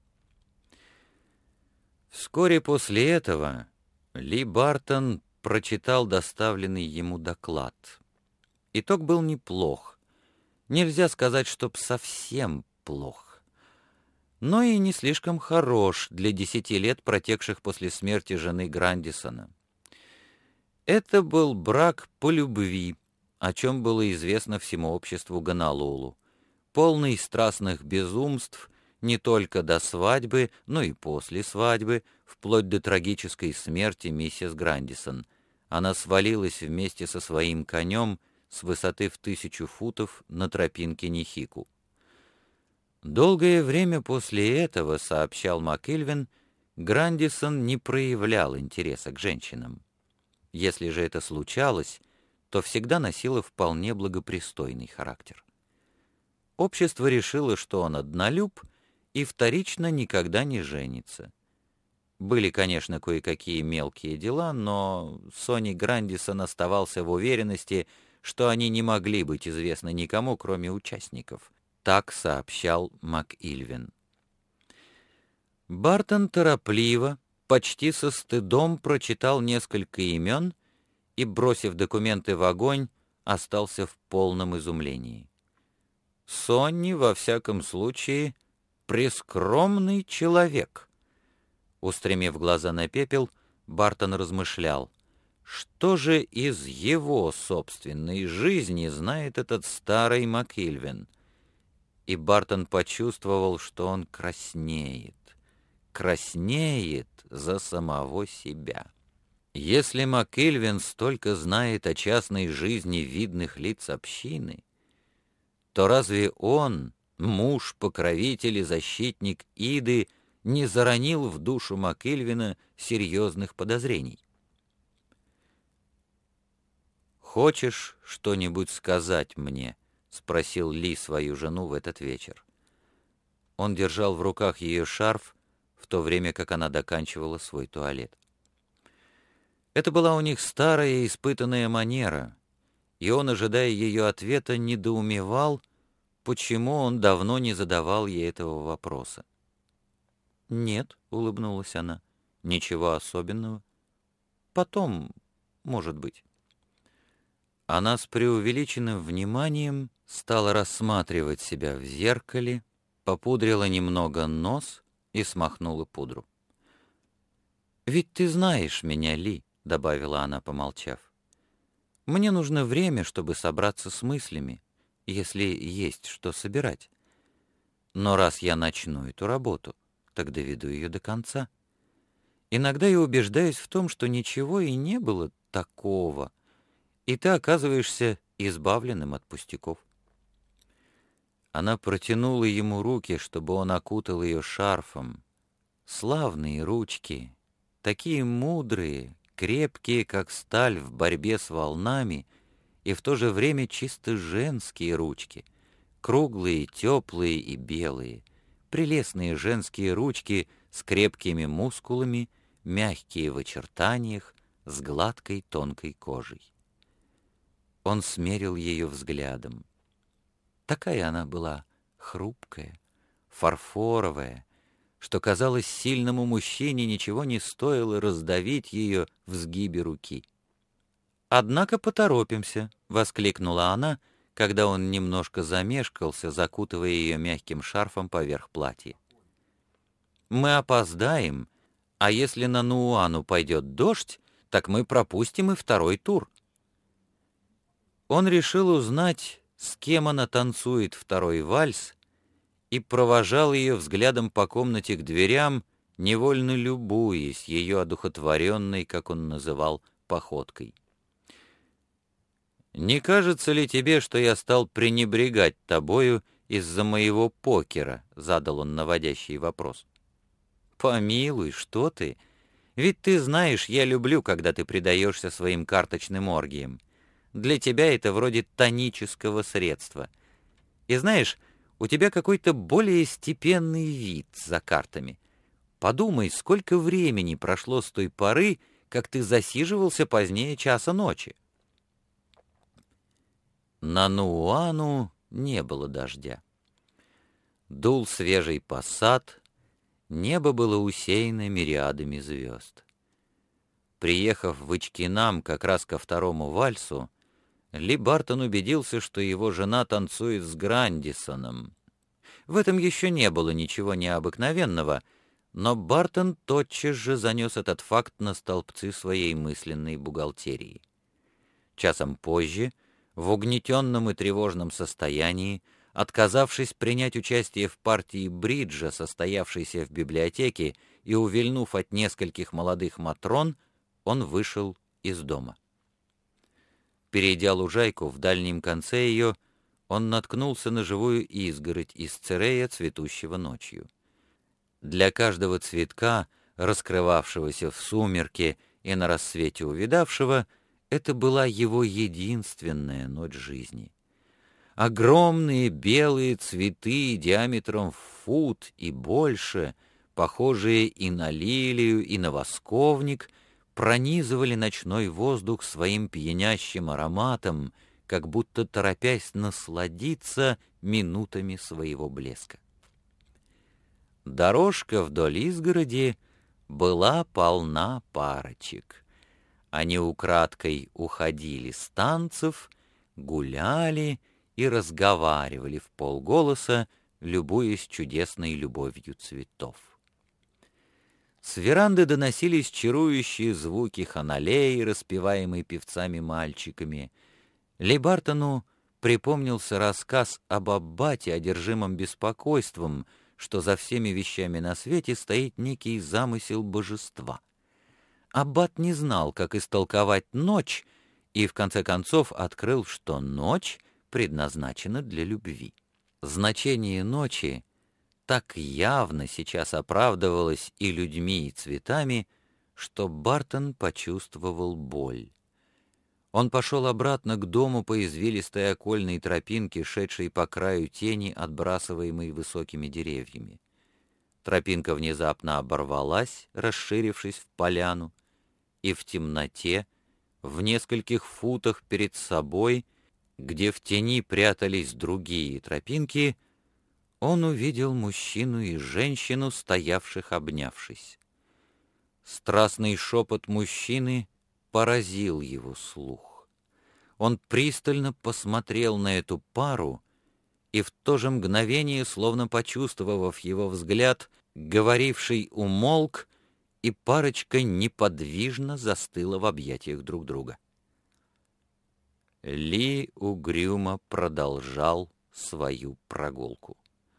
Вскоре после этого Ли Бартон прочитал доставленный ему доклад. Итог был неплох. Нельзя сказать, чтоб совсем плох. Но и не слишком хорош для 10 лет, протекших после смерти жены Грандисона. Это был брак по любви, о чем было известно всему обществу Гонолулу, полный страстных безумств не только до свадьбы, но и после свадьбы, вплоть до трагической смерти миссис Грандисон. Она свалилась вместе со своим конем с высоты в 1000 футов на тропинке Нихику. Долгое время после этого, сообщал МакИльвин, Грандисон не проявлял интереса к женщинам. Если же это случалось, то всегда носило вполне благопристойный характер. Общество решило, что он однолюб и вторично никогда не женится. Были, конечно, кое-какие мелкие дела, но Сони Грандисон оставался в уверенности, что они не могли быть известны никому, кроме участников. Так сообщал МакИльвин. Бартон торопливо, почти со стыдом прочитал несколько имен и, бросив документы в огонь, остался в полном изумлении. Сонни, во всяком случае, прескромный человек. Устремив глаза на пепел, Бартон размышлял, что же из его собственной жизни знает этот старый МакИльвин. И Бартон почувствовал, что он краснеет за самого себя. Если МакИльвин столько знает о частной жизни видных лиц общины, то разве он, муж, покровитель и защитник Иды, не заронил в душу МакИльвина серьезных подозрений? «Хочешь что-нибудь сказать мне?» — спросил Ли свою жену в этот вечер. Он держал в руках ее шарф, в то время как она доканчивала свой туалет. Это была у них старая испытанная манера, и он, ожидая ее ответа, недоумевал, почему он давно не задавал ей этого вопроса. «Нет», — улыбнулась она, — «ничего особенного. Потом, может быть». Она с преувеличенным вниманием стала рассматривать себя в зеркале, попудрила немного нос и смахнула пудру. «Ведь ты знаешь меня, Ли», — добавила она, помолчав. «Мне нужно время, чтобы собраться с мыслями, если есть что собирать. Но раз я начну эту работу, так доведу ее до конца. Иногда я убеждаюсь в том, что ничего и не было такого, и ты оказываешься избавленным от пустяков». Она протянула ему руки, чтобы он окутал ее шарфом. Славные ручки, такие мудрые, крепкие, как сталь в борьбе с волнами, и в то же время чисто женские ручки, круглые, теплые и белые, прелестные женские ручки с крепкими мускулами, мягкие в очертаниях, с гладкой тонкой кожей. Он смерил ее взглядом. Такая она была хрупкая, фарфоровая, что, казалось, сильному мужчине ничего не стоило раздавить ее в сгибе руки. «Однако поторопимся», — воскликнула она, когда он немножко замешкался, закутывая ее мягким шарфом поверх платья. «Мы опоздаем, а если на Нуану пойдет дождь, так мы пропустим и второй тур». Он решил узнать, с кем она танцует второй вальс, и провожал ее взглядом по комнате к дверям, невольно любуясь ее одухотворенной, как он называл, походкой. «Не кажется ли тебе, что я стал пренебрегать тобою из-за моего покера?» — задал он наводящий вопрос. «Помилуй, что ты? Ведь ты знаешь, я люблю, когда ты предаешься своим карточным оргиям. Для тебя это вроде тонического средства. И знаешь, у тебя какой-то более степенный вид за картами. Подумай, сколько времени прошло с той поры, как ты засиживался позднее часа ночи». На Нуану не было дождя. Дул свежий пассат, небо было усеяно мириадами звезд. Приехав в Ичкинам как раз ко второму вальсу, Ли Бартон убедился, что его жена танцует с Грандисоном. В этом еще не было ничего необыкновенного, но Бартон тотчас же занес этот факт на столбцы своей мысленной бухгалтерии. Часом позже, в угнетенном и тревожном состоянии, отказавшись принять участие в партии бриджа, состоявшейся в библиотеке, и увильнув от нескольких молодых матрон, он вышел из дома. Перейдя лужайку в дальнем конце ее, он наткнулся на живую изгородь из церея, цветущего ночью. Для каждого цветка, раскрывавшегося в сумерке и на рассвете увидавшего, это была его единственная ночь жизни. Огромные белые цветы диаметром в фут и больше, похожие и на лилию, и на восковник, пронизывали ночной воздух своим пьянящим ароматом, как будто торопясь насладиться минутами своего блеска. Дорожка вдоль изгороди была полна парочек. Они украдкой уходили с танцев, гуляли и разговаривали вполголоса, любуясь чудесной любовью цветов. С веранды доносились чарующие звуки ханалей, распеваемые певцами-мальчиками. Ли Бартону припомнился рассказ об аббате, одержимом беспокойством, что за всеми вещами на свете стоит некий замысел божества. Аббат не знал, как истолковать ночь, и в конце концов открыл, что ночь предназначена для любви. Значение ночи так явно сейчас оправдывалось и людьми, и цветами, что Бартон почувствовал боль. Он пошел обратно к дому по извилистой окольной тропинке, шедшей по краю тени, отбрасываемой высокими деревьями. Тропинка внезапно оборвалась, расширившись в поляну, и в темноте, в нескольких футах перед собой, где в тени прятались другие тропинки, он увидел мужчину и женщину, стоявших обнявшись. Страстный шепот мужчины поразил его слух. Он пристально посмотрел на эту пару и в то же мгновение, словно почувствовав его взгляд, говоривший умолк, и парочка неподвижно застыла в объятиях друг друга. Ли угрюмо продолжал свою прогулку.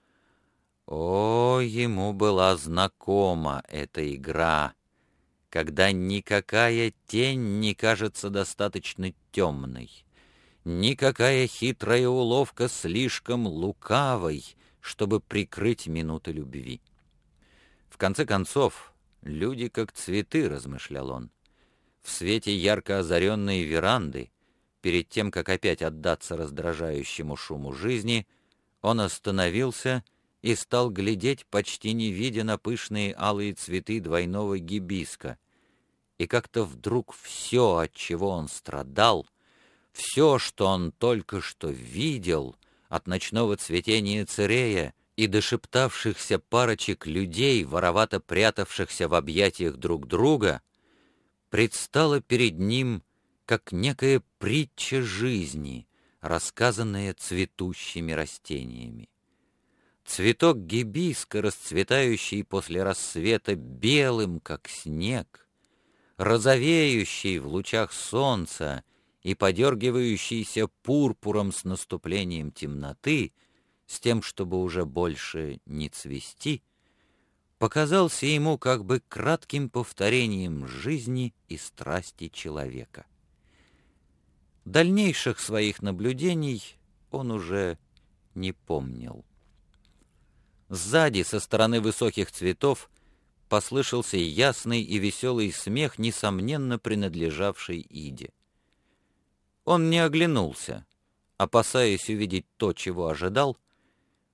О, ему была знакома эта игра, когда никакая тень не кажется достаточно темной, никакая хитрая уловка слишком лукавой, чтобы прикрыть минуты любви. В конце концов, люди как цветы, размышлял он. В свете ярко озаренной веранды, перед тем, как опять отдаться раздражающему шуму жизни, он остановился и стал глядеть, почти не видя, на пышные алые цветы двойного гибиска. И как-то вдруг все, от чего он страдал, все, что он только что видел, от ночного цветения церея и до шептавшихся парочек людей, воровато прятавшихся в объятиях друг друга, предстало перед ним как некая притча жизни, рассказанная цветущими растениями. Цветок гибиска, расцветающий после рассвета белым, как снег, розовеющий в лучах солнца и подергивающийся пурпуром с наступлением темноты, с тем, чтобы уже больше не цвести, показался ему как бы кратким повторением жизни и страсти человека. Дальнейших своих наблюдений он уже не помнил. Сзади, со стороны высоких цветов, послышался ясный и веселый смех, несомненно принадлежавший Иде. Он не оглянулся, опасаясь увидеть то, чего ожидал,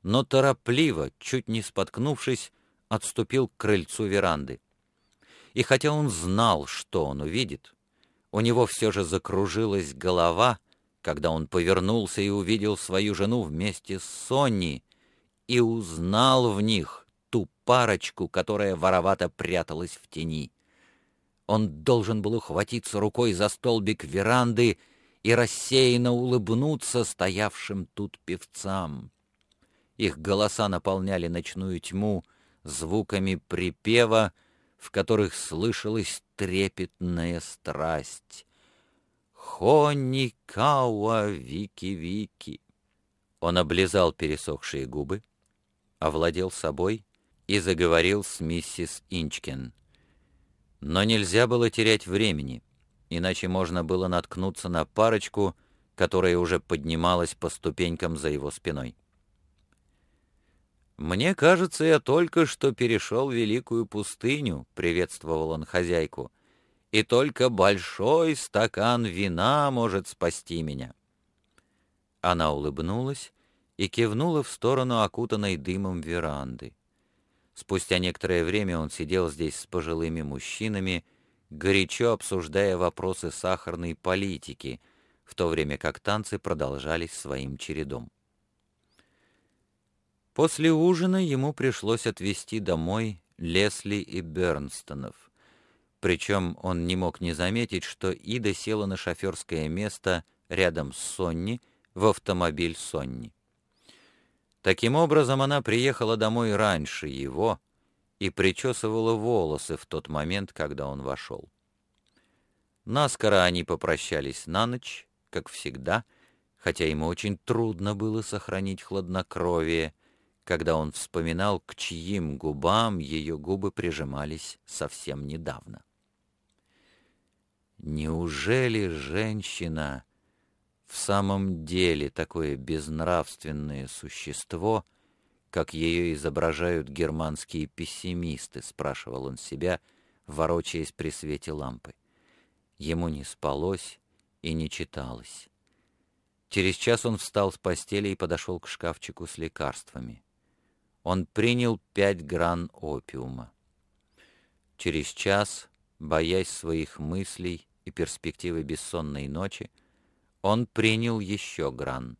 но торопливо, чуть не споткнувшись, отступил к крыльцу веранды. И хотя он знал, что он увидит, у него все же закружилась голова, когда он повернулся и увидел свою жену вместе с Сонни и узнал в них ту парочку, которая воровато пряталась в тени. Он должен был ухватиться рукой за столбик веранды и рассеянно улыбнуться стоявшим тут певцам. Их голоса наполняли ночную тьму звуками припева, в которых слышалась трепетная страсть. «Хонни кауа вики-вики». Он облизал пересохшие губы, овладел собой и заговорил с миссис Инчкен. Но нельзя было терять времени, иначе можно было наткнуться на парочку, которая уже поднималась по ступенькам за его спиной. «Мне кажется, я только что перешел великую пустыню», — приветствовал он хозяйку, «и только большой стакан вина может спасти меня». Она улыбнулась и кивнула в сторону окутанной дымом веранды. Спустя некоторое время он сидел здесь с пожилыми мужчинами, горячо обсуждая вопросы сахарной политики, в то время как танцы продолжались своим чередом. После ужина ему пришлось отвезти домой Лесли и Бернстонов. Причем он не мог не заметить, что Ида села на шоферское место рядом с Сонни в автомобиль Сонни. Таким образом, она приехала домой раньше его и причесывала волосы в тот момент, когда он вошел. Наскоро они попрощались на ночь, как всегда, хотя ему очень трудно было сохранить хладнокровие, когда он вспоминал, к чьим губам ее губы прижимались совсем недавно. Неужели женщина в самом деле такое безнравственное существо, как ее изображают германские пессимисты, спрашивал он себя, ворочаясь при свете лампы. Ему не спалось и не читалось. Через час он встал с постели и подошел к шкафчику с лекарствами. Он принял 5 гран опиума. Через час, боясь своих мыслей и перспективы бессонной ночи, он принял еще гран.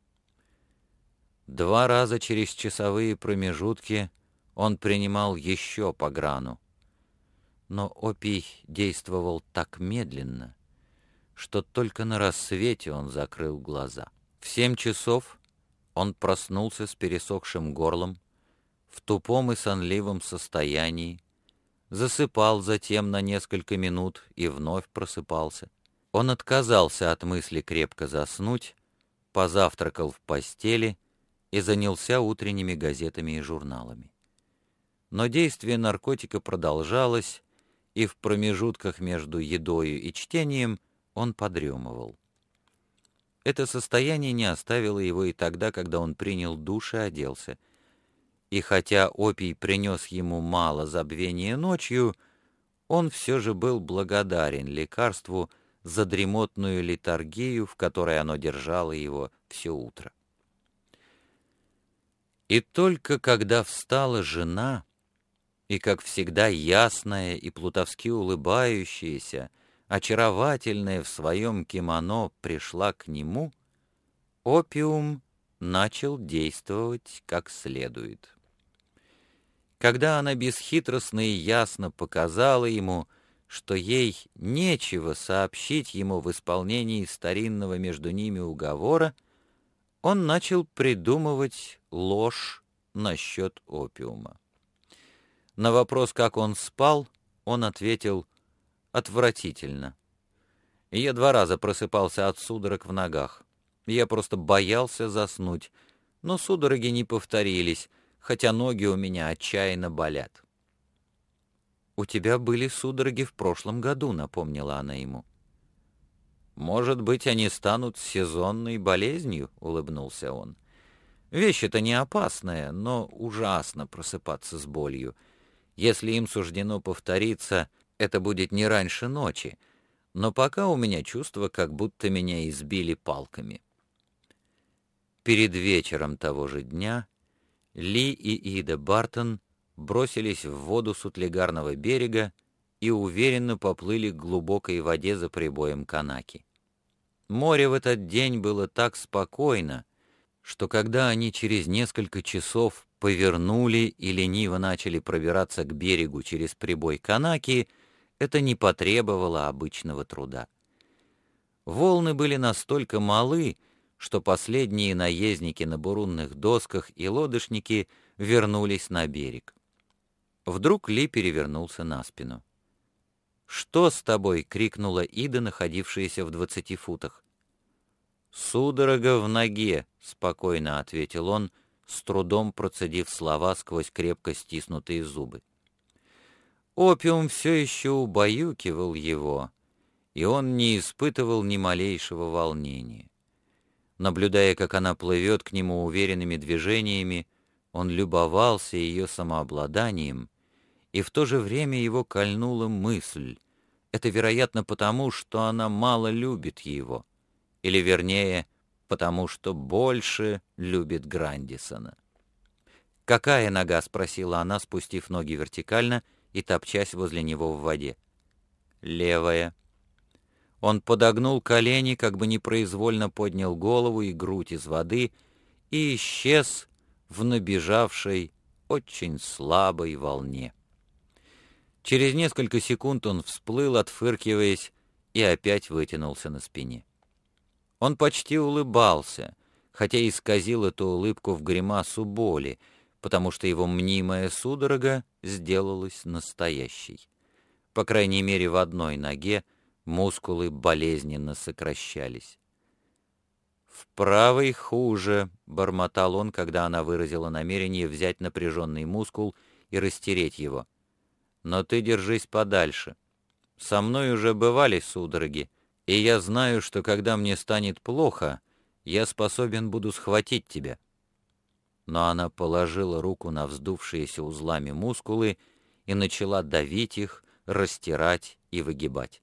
2 раза через часовые промежутки он принимал еще по грану. Но опий действовал так медленно, что только на рассвете он закрыл глаза. В 7 часов он проснулся с пересохшим горлом, в тупом и сонливом состоянии, засыпал затем на несколько минут и вновь просыпался. Он отказался от мысли крепко заснуть, позавтракал в постели и занялся утренними газетами и журналами. Но действие наркотика продолжалось, и в промежутках между едою и чтением он подремывал. Это состояние не оставило его и тогда, когда он принял душ и оделся. И хотя опий принес ему мало забвения ночью, он все же был благодарен лекарству за дремотную летаргию, в которой оно держало его все утро. И только когда встала жена, и, как всегда, ясная и плутовски улыбающаяся, очаровательная в своем кимоно, пришла к нему, опиум начал действовать как следует. Когда она бесхитростно и ясно показала ему, что ей нечего сообщить ему в исполнении старинного между ними уговора, он начал придумывать ложь насчет опиума. На вопрос, как он спал, он ответил: «Отвратительно. Я 2 раза просыпался от судорог в ногах. Я просто боялся заснуть, но судороги не повторились, хотя ноги у меня отчаянно болят». «У тебя были судороги в прошлом году», — напомнила она ему. «Может быть, они станут сезонной болезнью», — улыбнулся он. «Вещь-то не опасная, но ужасно просыпаться с болью. Если им суждено повториться, это будет не раньше ночи, но пока у меня чувство, как будто меня избили палками». Перед вечером того же дня Ли и Ида Бартон бросились в воду с утлегарного берега и уверенно поплыли к глубокой воде за прибоем Канаки. Море в этот день было так спокойно, что когда они через несколько часов повернули и лениво начали пробираться к берегу через прибой Канаки, это не потребовало обычного труда. Волны были настолько малы, что последние наездники на бурунных досках и лодочники вернулись на берег. Вдруг Ли перевернулся на спину. «Что с тобой?» — крикнула Ида, находившаяся в 20 футах. «Судорога в ноге», — спокойно ответил он, с трудом процедив слова сквозь крепко стиснутые зубы. Опиум все еще убаюкивал его, и он не испытывал ни малейшего волнения. Наблюдая, как она плывет к нему уверенными движениями, он любовался ее самообладанием, и в то же время его кольнула мысль. Это, вероятно, потому, что она мало любит его, или, вернее, потому что больше любит Грандисона. «Какая нога?» — спросила она, спустив ноги вертикально и топчась возле него в воде. «Левая». Он подогнул колени, как бы непроизвольно поднял голову и грудь из воды и исчез в набежавшей, очень слабой волне. Через несколько секунд он всплыл, отфыркиваясь, и опять вытянулся на спине. Он почти улыбался, хотя исказил эту улыбку в гримасу боли, потому что его мнимая судорога сделалась настоящей. По крайней мере, в одной ноге мускулы болезненно сокращались. «В правой хуже», — бормотал он, когда она выразила намерение взять напряженный мускул и растереть его. «Но ты держись подальше. Со мной уже бывали судороги, и я знаю, что когда мне станет плохо, я способен буду схватить тебя». Но она положила руку на вздувшиеся узлами мускулы и начала давить их, растирать и выгибать.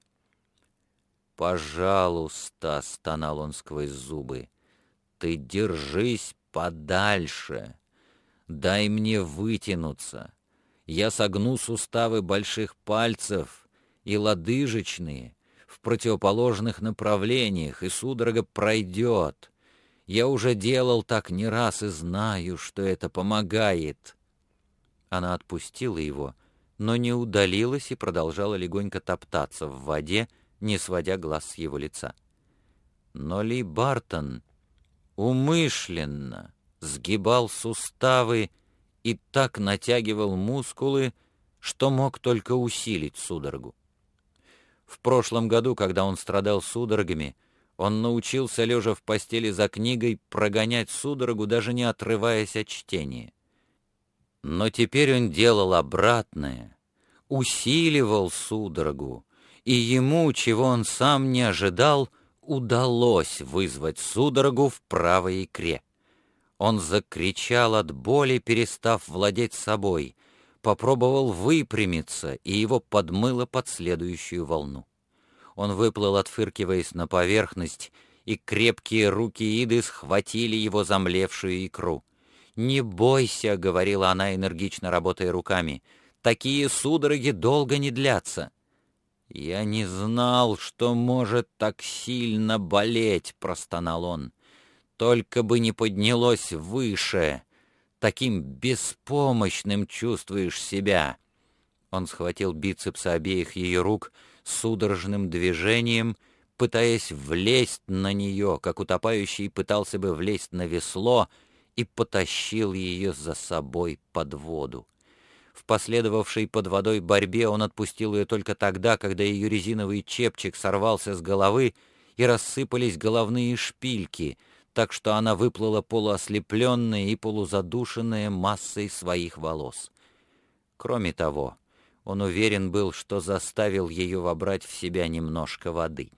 «Пожалуйста», — стонал он сквозь зубы, — «ты держись подальше. Дай мне вытянуться. Я согну суставы больших пальцев и лодыжечные в противоположных направлениях, и судорога пройдет. Я уже делал так не раз и знаю, что это помогает». Она отпустила его, но не удалилась и продолжала легонько топтаться в воде, не сводя глаз с его лица. Но Ли Бартон умышленно сгибал суставы и так натягивал мускулы, что мог только усилить судорогу. В прошлом году, когда он страдал судорогами, он научился, лежа в постели за книгой, прогонять судорогу, даже не отрываясь от чтения. Но теперь он делал обратное, усиливал судорогу, и ему, чего он сам не ожидал, удалось вызвать судорогу в правой икре. Он закричал от боли, перестав владеть собой, попробовал выпрямиться, и его подмыло под следующую волну. Он выплыл, отфыркиваясь на поверхность, и крепкие руки Иды схватили его замлевшую икру. «Не бойся», — говорила она, энергично работая руками, — «такие судороги долго не длятся». «Я не знал, что может так сильно болеть», — простонал он. «Только бы не поднялось выше. Таким беспомощным чувствуешь себя». Он схватил бицепсы обеих ее рук судорожным движением, пытаясь влезть на нее, как утопающий пытался бы влезть на весло, и потащил ее за собой под воду. В последовавшей под водой борьбе он отпустил ее только тогда, когда ее резиновый чепчик сорвался с головы и рассыпались головные шпильки, так что она выплыла полуослепленная и полузадушенная массой своих волос. Кроме того, он уверен был, что заставил ее вобрать в себя немножко воды.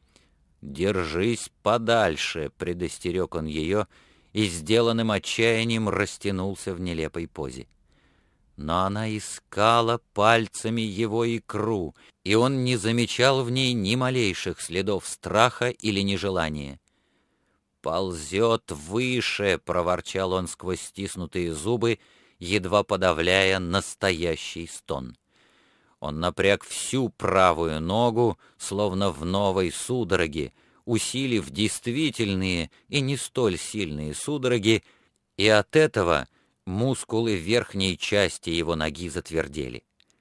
«Держись подальше», — предостерег он ее, и сделанным отчаянием растянулся в нелепой позе. Но она искала пальцами его икру, и он не замечал в ней ни малейших следов страха или нежелания. ползет выше!» — проворчал он сквозь стиснутые зубы, едва подавляя настоящий стон. Он напряг всю правую ногу, словно в новой судороге, усилив действительные и не столь сильные судороги, и от этого мускулы верхней части его ноги затвердели.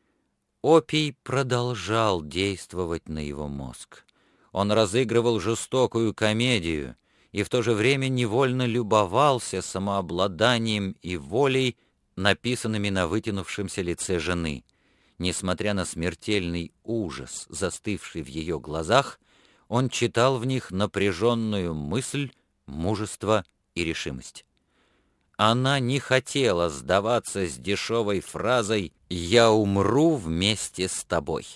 Опий продолжал действовать на его мозг. Он разыгрывал жестокую комедию и в то же время невольно любовался самообладанием и волей, написанными на вытянувшемся лице жены. Несмотря на смертельный ужас, застывший в ее глазах, он читал в них напряженную мысль, мужество и решимость. Она не хотела сдаваться с дешевой фразой «Я умру вместе с тобой».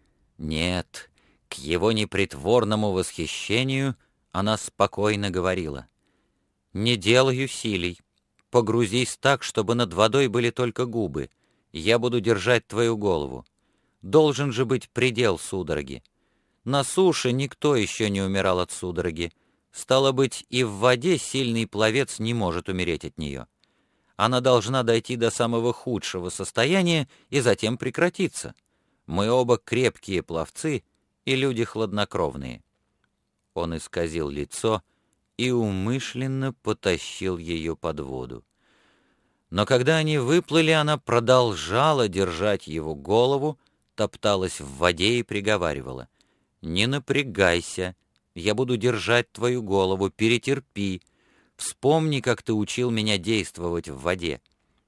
Нет, к его непритворному восхищению она спокойно говорила: «Не делай усилий, погрузись так, чтобы над водой были только губы. Я буду держать твою голову. Должен же быть предел судороги. На суше никто еще не умирал от судороги. Стало быть, и в воде сильный пловец не может умереть от нее. Она должна дойти до самого худшего состояния и затем прекратиться. Мы оба крепкие пловцы и люди хладнокровные». Он исказил лицо и умышленно потащил ее под воду. Но когда они выплыли, она продолжала держать его голову, топталась в воде и приговаривала: «Не напрягайся, я буду держать твою голову, перетерпи. Вспомни, как ты учил меня действовать в воде».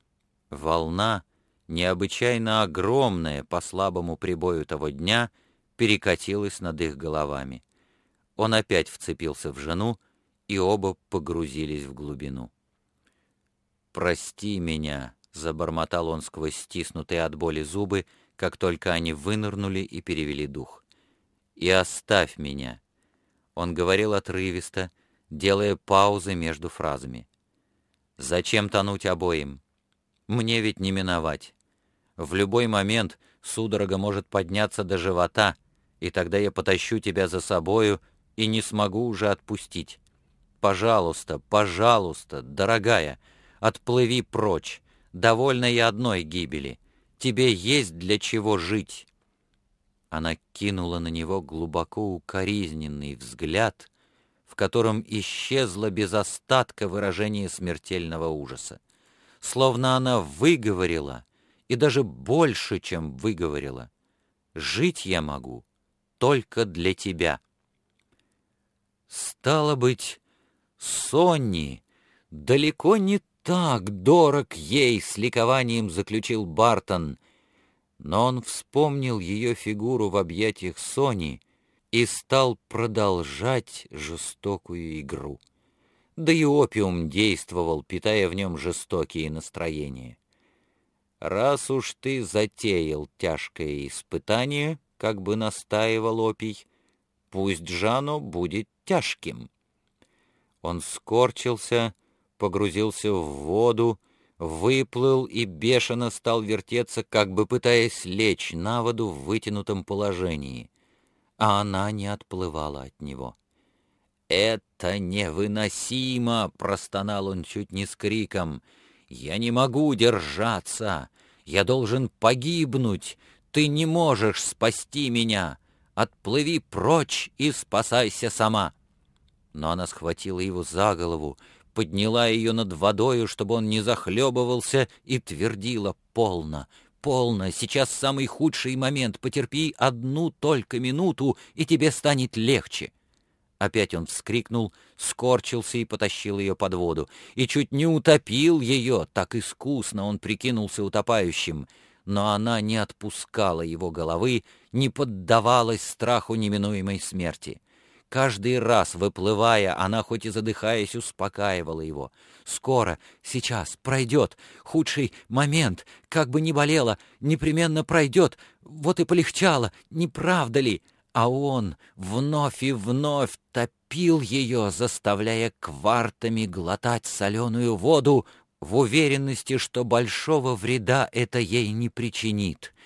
Волна, необычайно огромная по слабому прибою того дня, перекатилась над их головами. Он опять вцепился в жену, и оба погрузились в глубину. «Прости меня», — забормотал он сквозь стиснутые от боли зубы, как только они вынырнули и перевели дух. «И оставь меня». Он говорил отрывисто, делая паузы между фразами. «Зачем тонуть обоим? Мне ведь не миновать. В любой момент судорога может подняться до живота, и тогда я потащу тебя за собою и не смогу уже отпустить. Пожалуйста, пожалуйста, дорогая, отплыви прочь. Довольно и одной гибели. Тебе есть для чего жить». Она кинула на него глубоко укоризненный взгляд, в котором исчезло без остатка выражение смертельного ужаса. Словно она выговорила, и даже больше, чем выговорила: «Жить я могу только для тебя». Стало быть, Сонни далеко не так дорог ей, с ликованием заключил Бартон, но он вспомнил ее фигуру в объятиях Сони и стал продолжать жестокую игру. Да и опиум действовал, питая в нем жестокие настроения. «Раз уж ты затеял тяжкое испытание, — как бы настаивал опий, — пусть же оно будет тяжким». Он скорчился, погрузился в воду, выплыл и бешено стал вертеться, как бы пытаясь лечь на воду в вытянутом положении, а она не отплывала от него. «Это невыносимо!» — простонал он чуть не с криком. «Я не могу держаться! Я должен погибнуть! Ты не можешь спасти меня! Отплыви прочь и спасайся сама!» Но она схватила его за голову, подняла ее над водою, чтобы он не захлебывался, и твердила: «Полно, полно, сейчас самый худший момент, потерпи одну только минуту, и тебе станет легче». Опять он вскрикнул, скорчился и потащил ее под воду, и чуть не утопил ее, так искусно он прикинулся утопающим, но она не отпускала его головы, не поддавалась страху неминуемой смерти. Каждый раз, выплывая, она, хоть и задыхаясь, успокаивала его. «Скоро, сейчас, пройдет. Худший момент, как бы ни болело, непременно пройдет. Вот и полегчало, не правда ли?» А он вновь и вновь топил ее, заставляя квартами глотать соленую воду, в уверенности, что большого вреда это ей не причинит.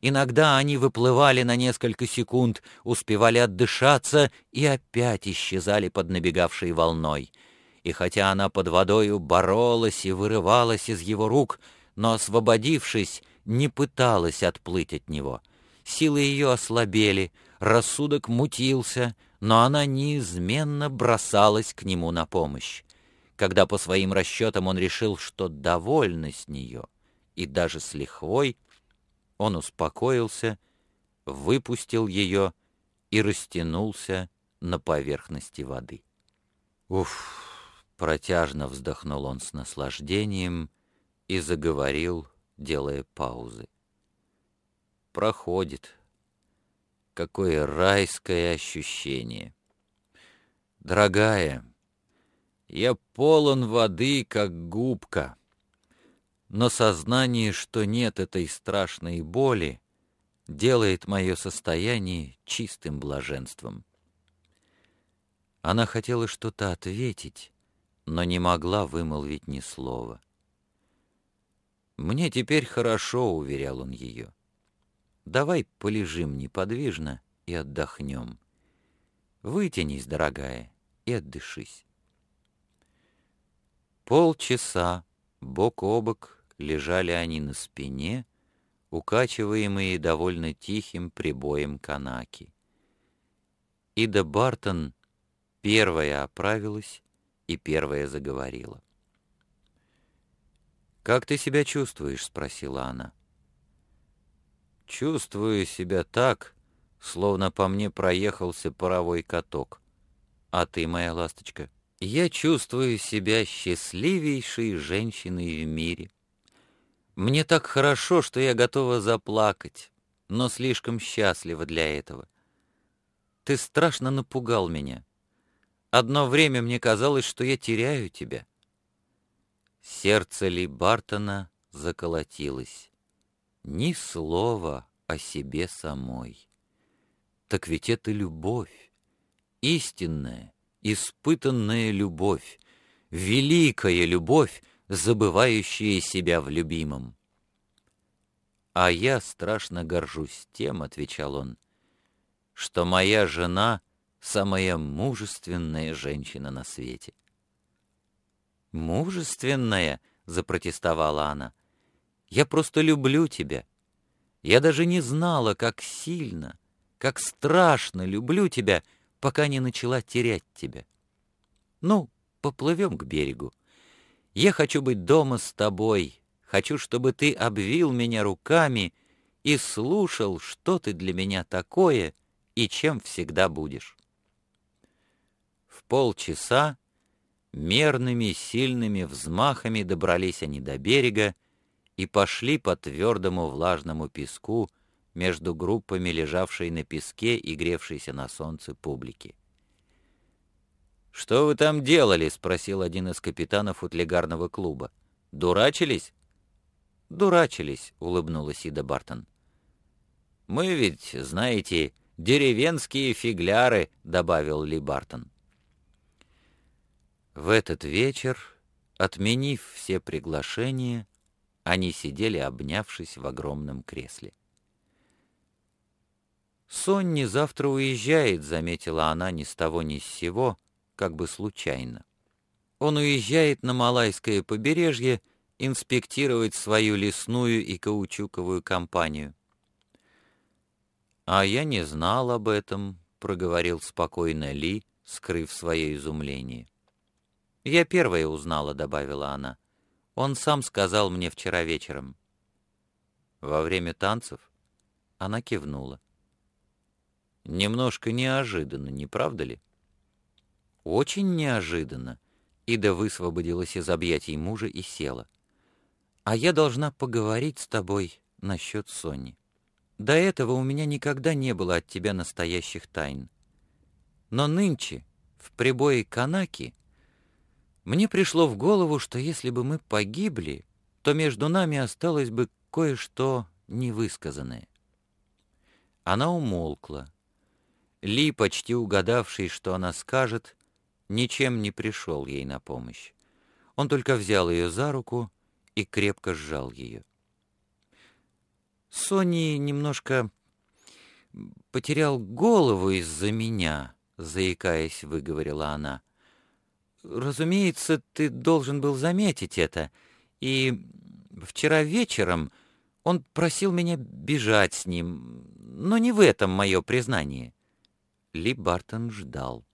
Иногда они выплывали на несколько секунд, успевали отдышаться и опять исчезали под набегавшей волной. И хотя она под водою боролась и вырывалась из его рук, но, освободившись, не пыталась отплыть от него. Силы ее ослабели, рассудок мутился, но она неизменно бросалась к нему на помощь. Когда по своим расчетам он решил, что довольна с нее, и даже с лихвой, он успокоился, выпустил ее и растянулся на поверхности воды. Уф! Протяжно вздохнул он с наслаждением и заговорил, делая паузы. Проходит. Какое райское ощущение. Дорогая, я полон воды, как губка, но сознание, что нет этой страшной боли, делает мое состояние чистым блаженством. Она хотела что-то ответить, но не могла вымолвить ни слова. «Мне теперь хорошо», — уверял он ее. «Давай полежим неподвижно и отдохнем. Вытянись, дорогая, и отдышись». Полчаса бок о бок лежали они на спине, укачиваемые довольно тихим прибоем канаки. Ида Бартон первая оправилась и первая заговорила. «Как ты себя чувствуешь?» — спросила она. «Чувствую себя так, словно по мне проехался паровой каток. А ты, моя ласточка?» «Я чувствую себя счастливейшей женщиной в мире. Мне так хорошо, что я готова заплакать, но слишком счастлива для этого. Ты страшно напугал меня. Одно время мне казалось, что я теряю тебя». Сердце Ли Бартона заколотилось. Ни слова о себе самой. Так ведь это любовь, истинная, испытанная любовь, великая любовь, забывающая себя в любимом. «А я страшно горжусь тем, — отвечал он, — что моя жена — самая мужественная женщина на свете». «Мужественная?» — запротестовала она. «Я просто люблю тебя. Я даже не знала, как сильно, как страшно люблю тебя, пока не начала терять тебя. Ну, поплывем к берегу. Я хочу быть дома с тобой, хочу, чтобы ты обвил меня руками и слушал, что ты для меня такое и чем всегда будешь». В полчаса мерными сильными взмахами добрались они до берега и пошли по твердому влажному песку между группами лежавшей на песке и гревшейся на солнце публики. «Что вы там делали?» — спросил один из капитанов утлегарного клуба. «Дурачились?» «Дурачились», — улыбнулась Ида Бартон. «Мы ведь, знаете, деревенские фигляры», — добавил Ли Бартон. В этот вечер, отменив все приглашения, они сидели, обнявшись в огромном кресле. «Сонни завтра уезжает», — заметила она ни с того ни с сего, как бы случайно. «Он уезжает на Малайское побережье инспектировать свою лесную и каучуковую компанию». «А я не знал об этом», — проговорил спокойно Ли, скрыв свое изумление. «Я первая узнала», — добавила она. «Он сам сказал мне вчера вечером». «Во время танцев?» Она кивнула. «Немножко неожиданно, не правда ли?» «Очень неожиданно». Ида высвободилась из объятий мужа и села. «А я должна поговорить с тобой насчет Сони. До этого у меня никогда не было от тебя настоящих тайн. Но нынче, в прибое Канаки, мне пришло в голову, что если бы мы погибли, то между нами осталось бы кое-что невысказанное». Она умолкла. Ли, почти угадавший, что она скажет, ничем не пришел ей на помощь. Он только взял ее за руку и крепко сжал ее. Сонни немножко потерял голову из-за меня, заикаясь, выговорила она. Разумеется, ты должен был заметить это. И вчера вечером он просил меня бежать с ним, но не в этом мое признание. Ли Бартон ждал.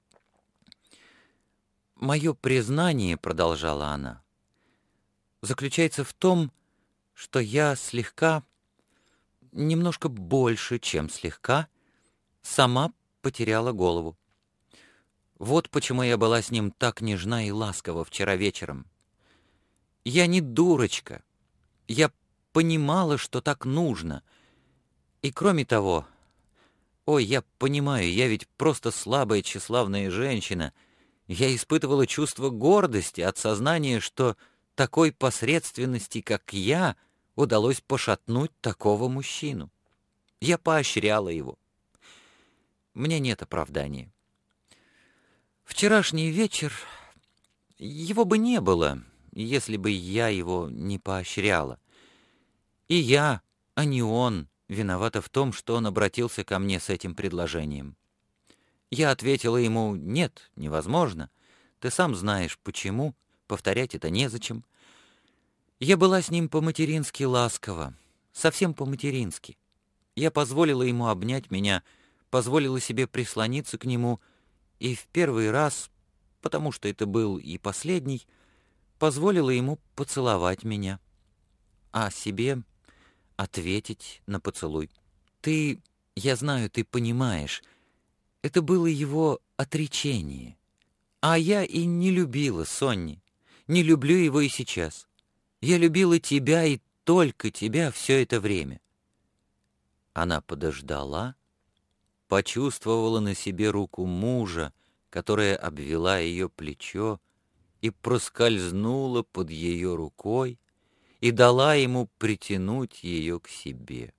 «Мое признание, — продолжала она, — заключается в том, что я слегка, немножко больше, чем слегка, сама потеряла голову. Вот почему я была с ним так нежна и ласкова вчера вечером. Я не дурочка. Я понимала, что так нужно. И кроме того, ой, я понимаю, я ведь просто слабая тщеславная женщина. Я испытывала чувство гордости от сознания, что такой посредственности, как я, удалось пошатнуть такого мужчину. Я поощряла его. Мне нет оправдания. Вчерашний вечер, его бы не было, если бы я его не поощряла. И я, а не он, виновата в том, что он обратился ко мне с этим предложением. Я ответила ему: «Нет, невозможно. Ты сам знаешь, почему. Повторять это незачем». Я была с ним по-матерински ласкова, совсем по-матерински. Я позволила ему обнять меня, позволила себе прислониться к нему, и в первый раз, потому что это был и последний, позволила ему поцеловать меня, а себе ответить на поцелуй. Ты, я знаю, ты понимаешь, это было его отречение. А я и не любила Сонни, не люблю его и сейчас. Я любила тебя и только тебя все это время. Она подождала, почувствовала на себе руку мужа, которая обвела ее плечо и проскользнула под ее рукой и дала ему притянуть ее к себе.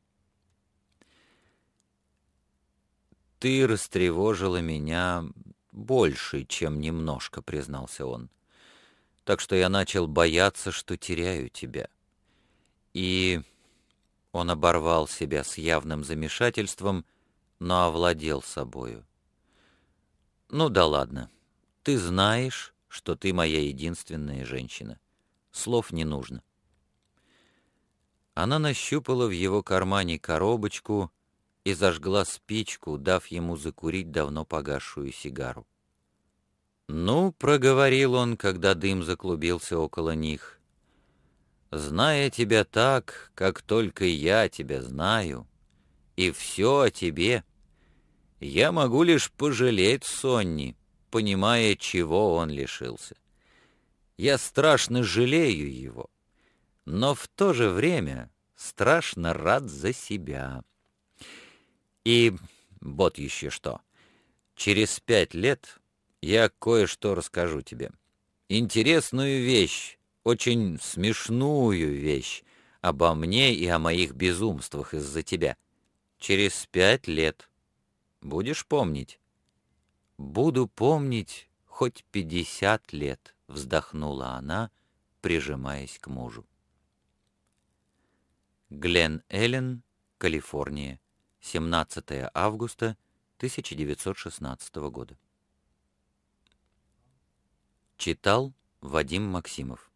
«Ты растревожила меня больше, чем немножко», — признался он. «Так что я начал бояться, что теряю тебя». И он оборвал себя с явным замешательством, но овладел собою. «Ну да ладно. Ты знаешь, что ты моя единственная женщина. Слов не нужно». Она нащупала в его кармане коробочку и зажгла спичку, дав ему закурить давно погасшую сигару. «Ну, — проговорил он, когда дым заклубился около них, — зная тебя так, как только я тебя знаю, и все о тебе, я могу лишь пожалеть Сонни, понимая, чего он лишился. Я страшно жалею его, но в то же время страшно рад за себя. И вот еще что. Через 5 лет я кое-что расскажу тебе. Интересную вещь, очень смешную вещь обо мне и о моих безумствах из-за тебя. Через 5 лет. Будешь помнить?» «Буду помнить хоть 50 лет», — вздохнула она, прижимаясь к мужу. Глен-Эллен, Калифорния, 17 августа 1916 года. Читал Вадим Максимов.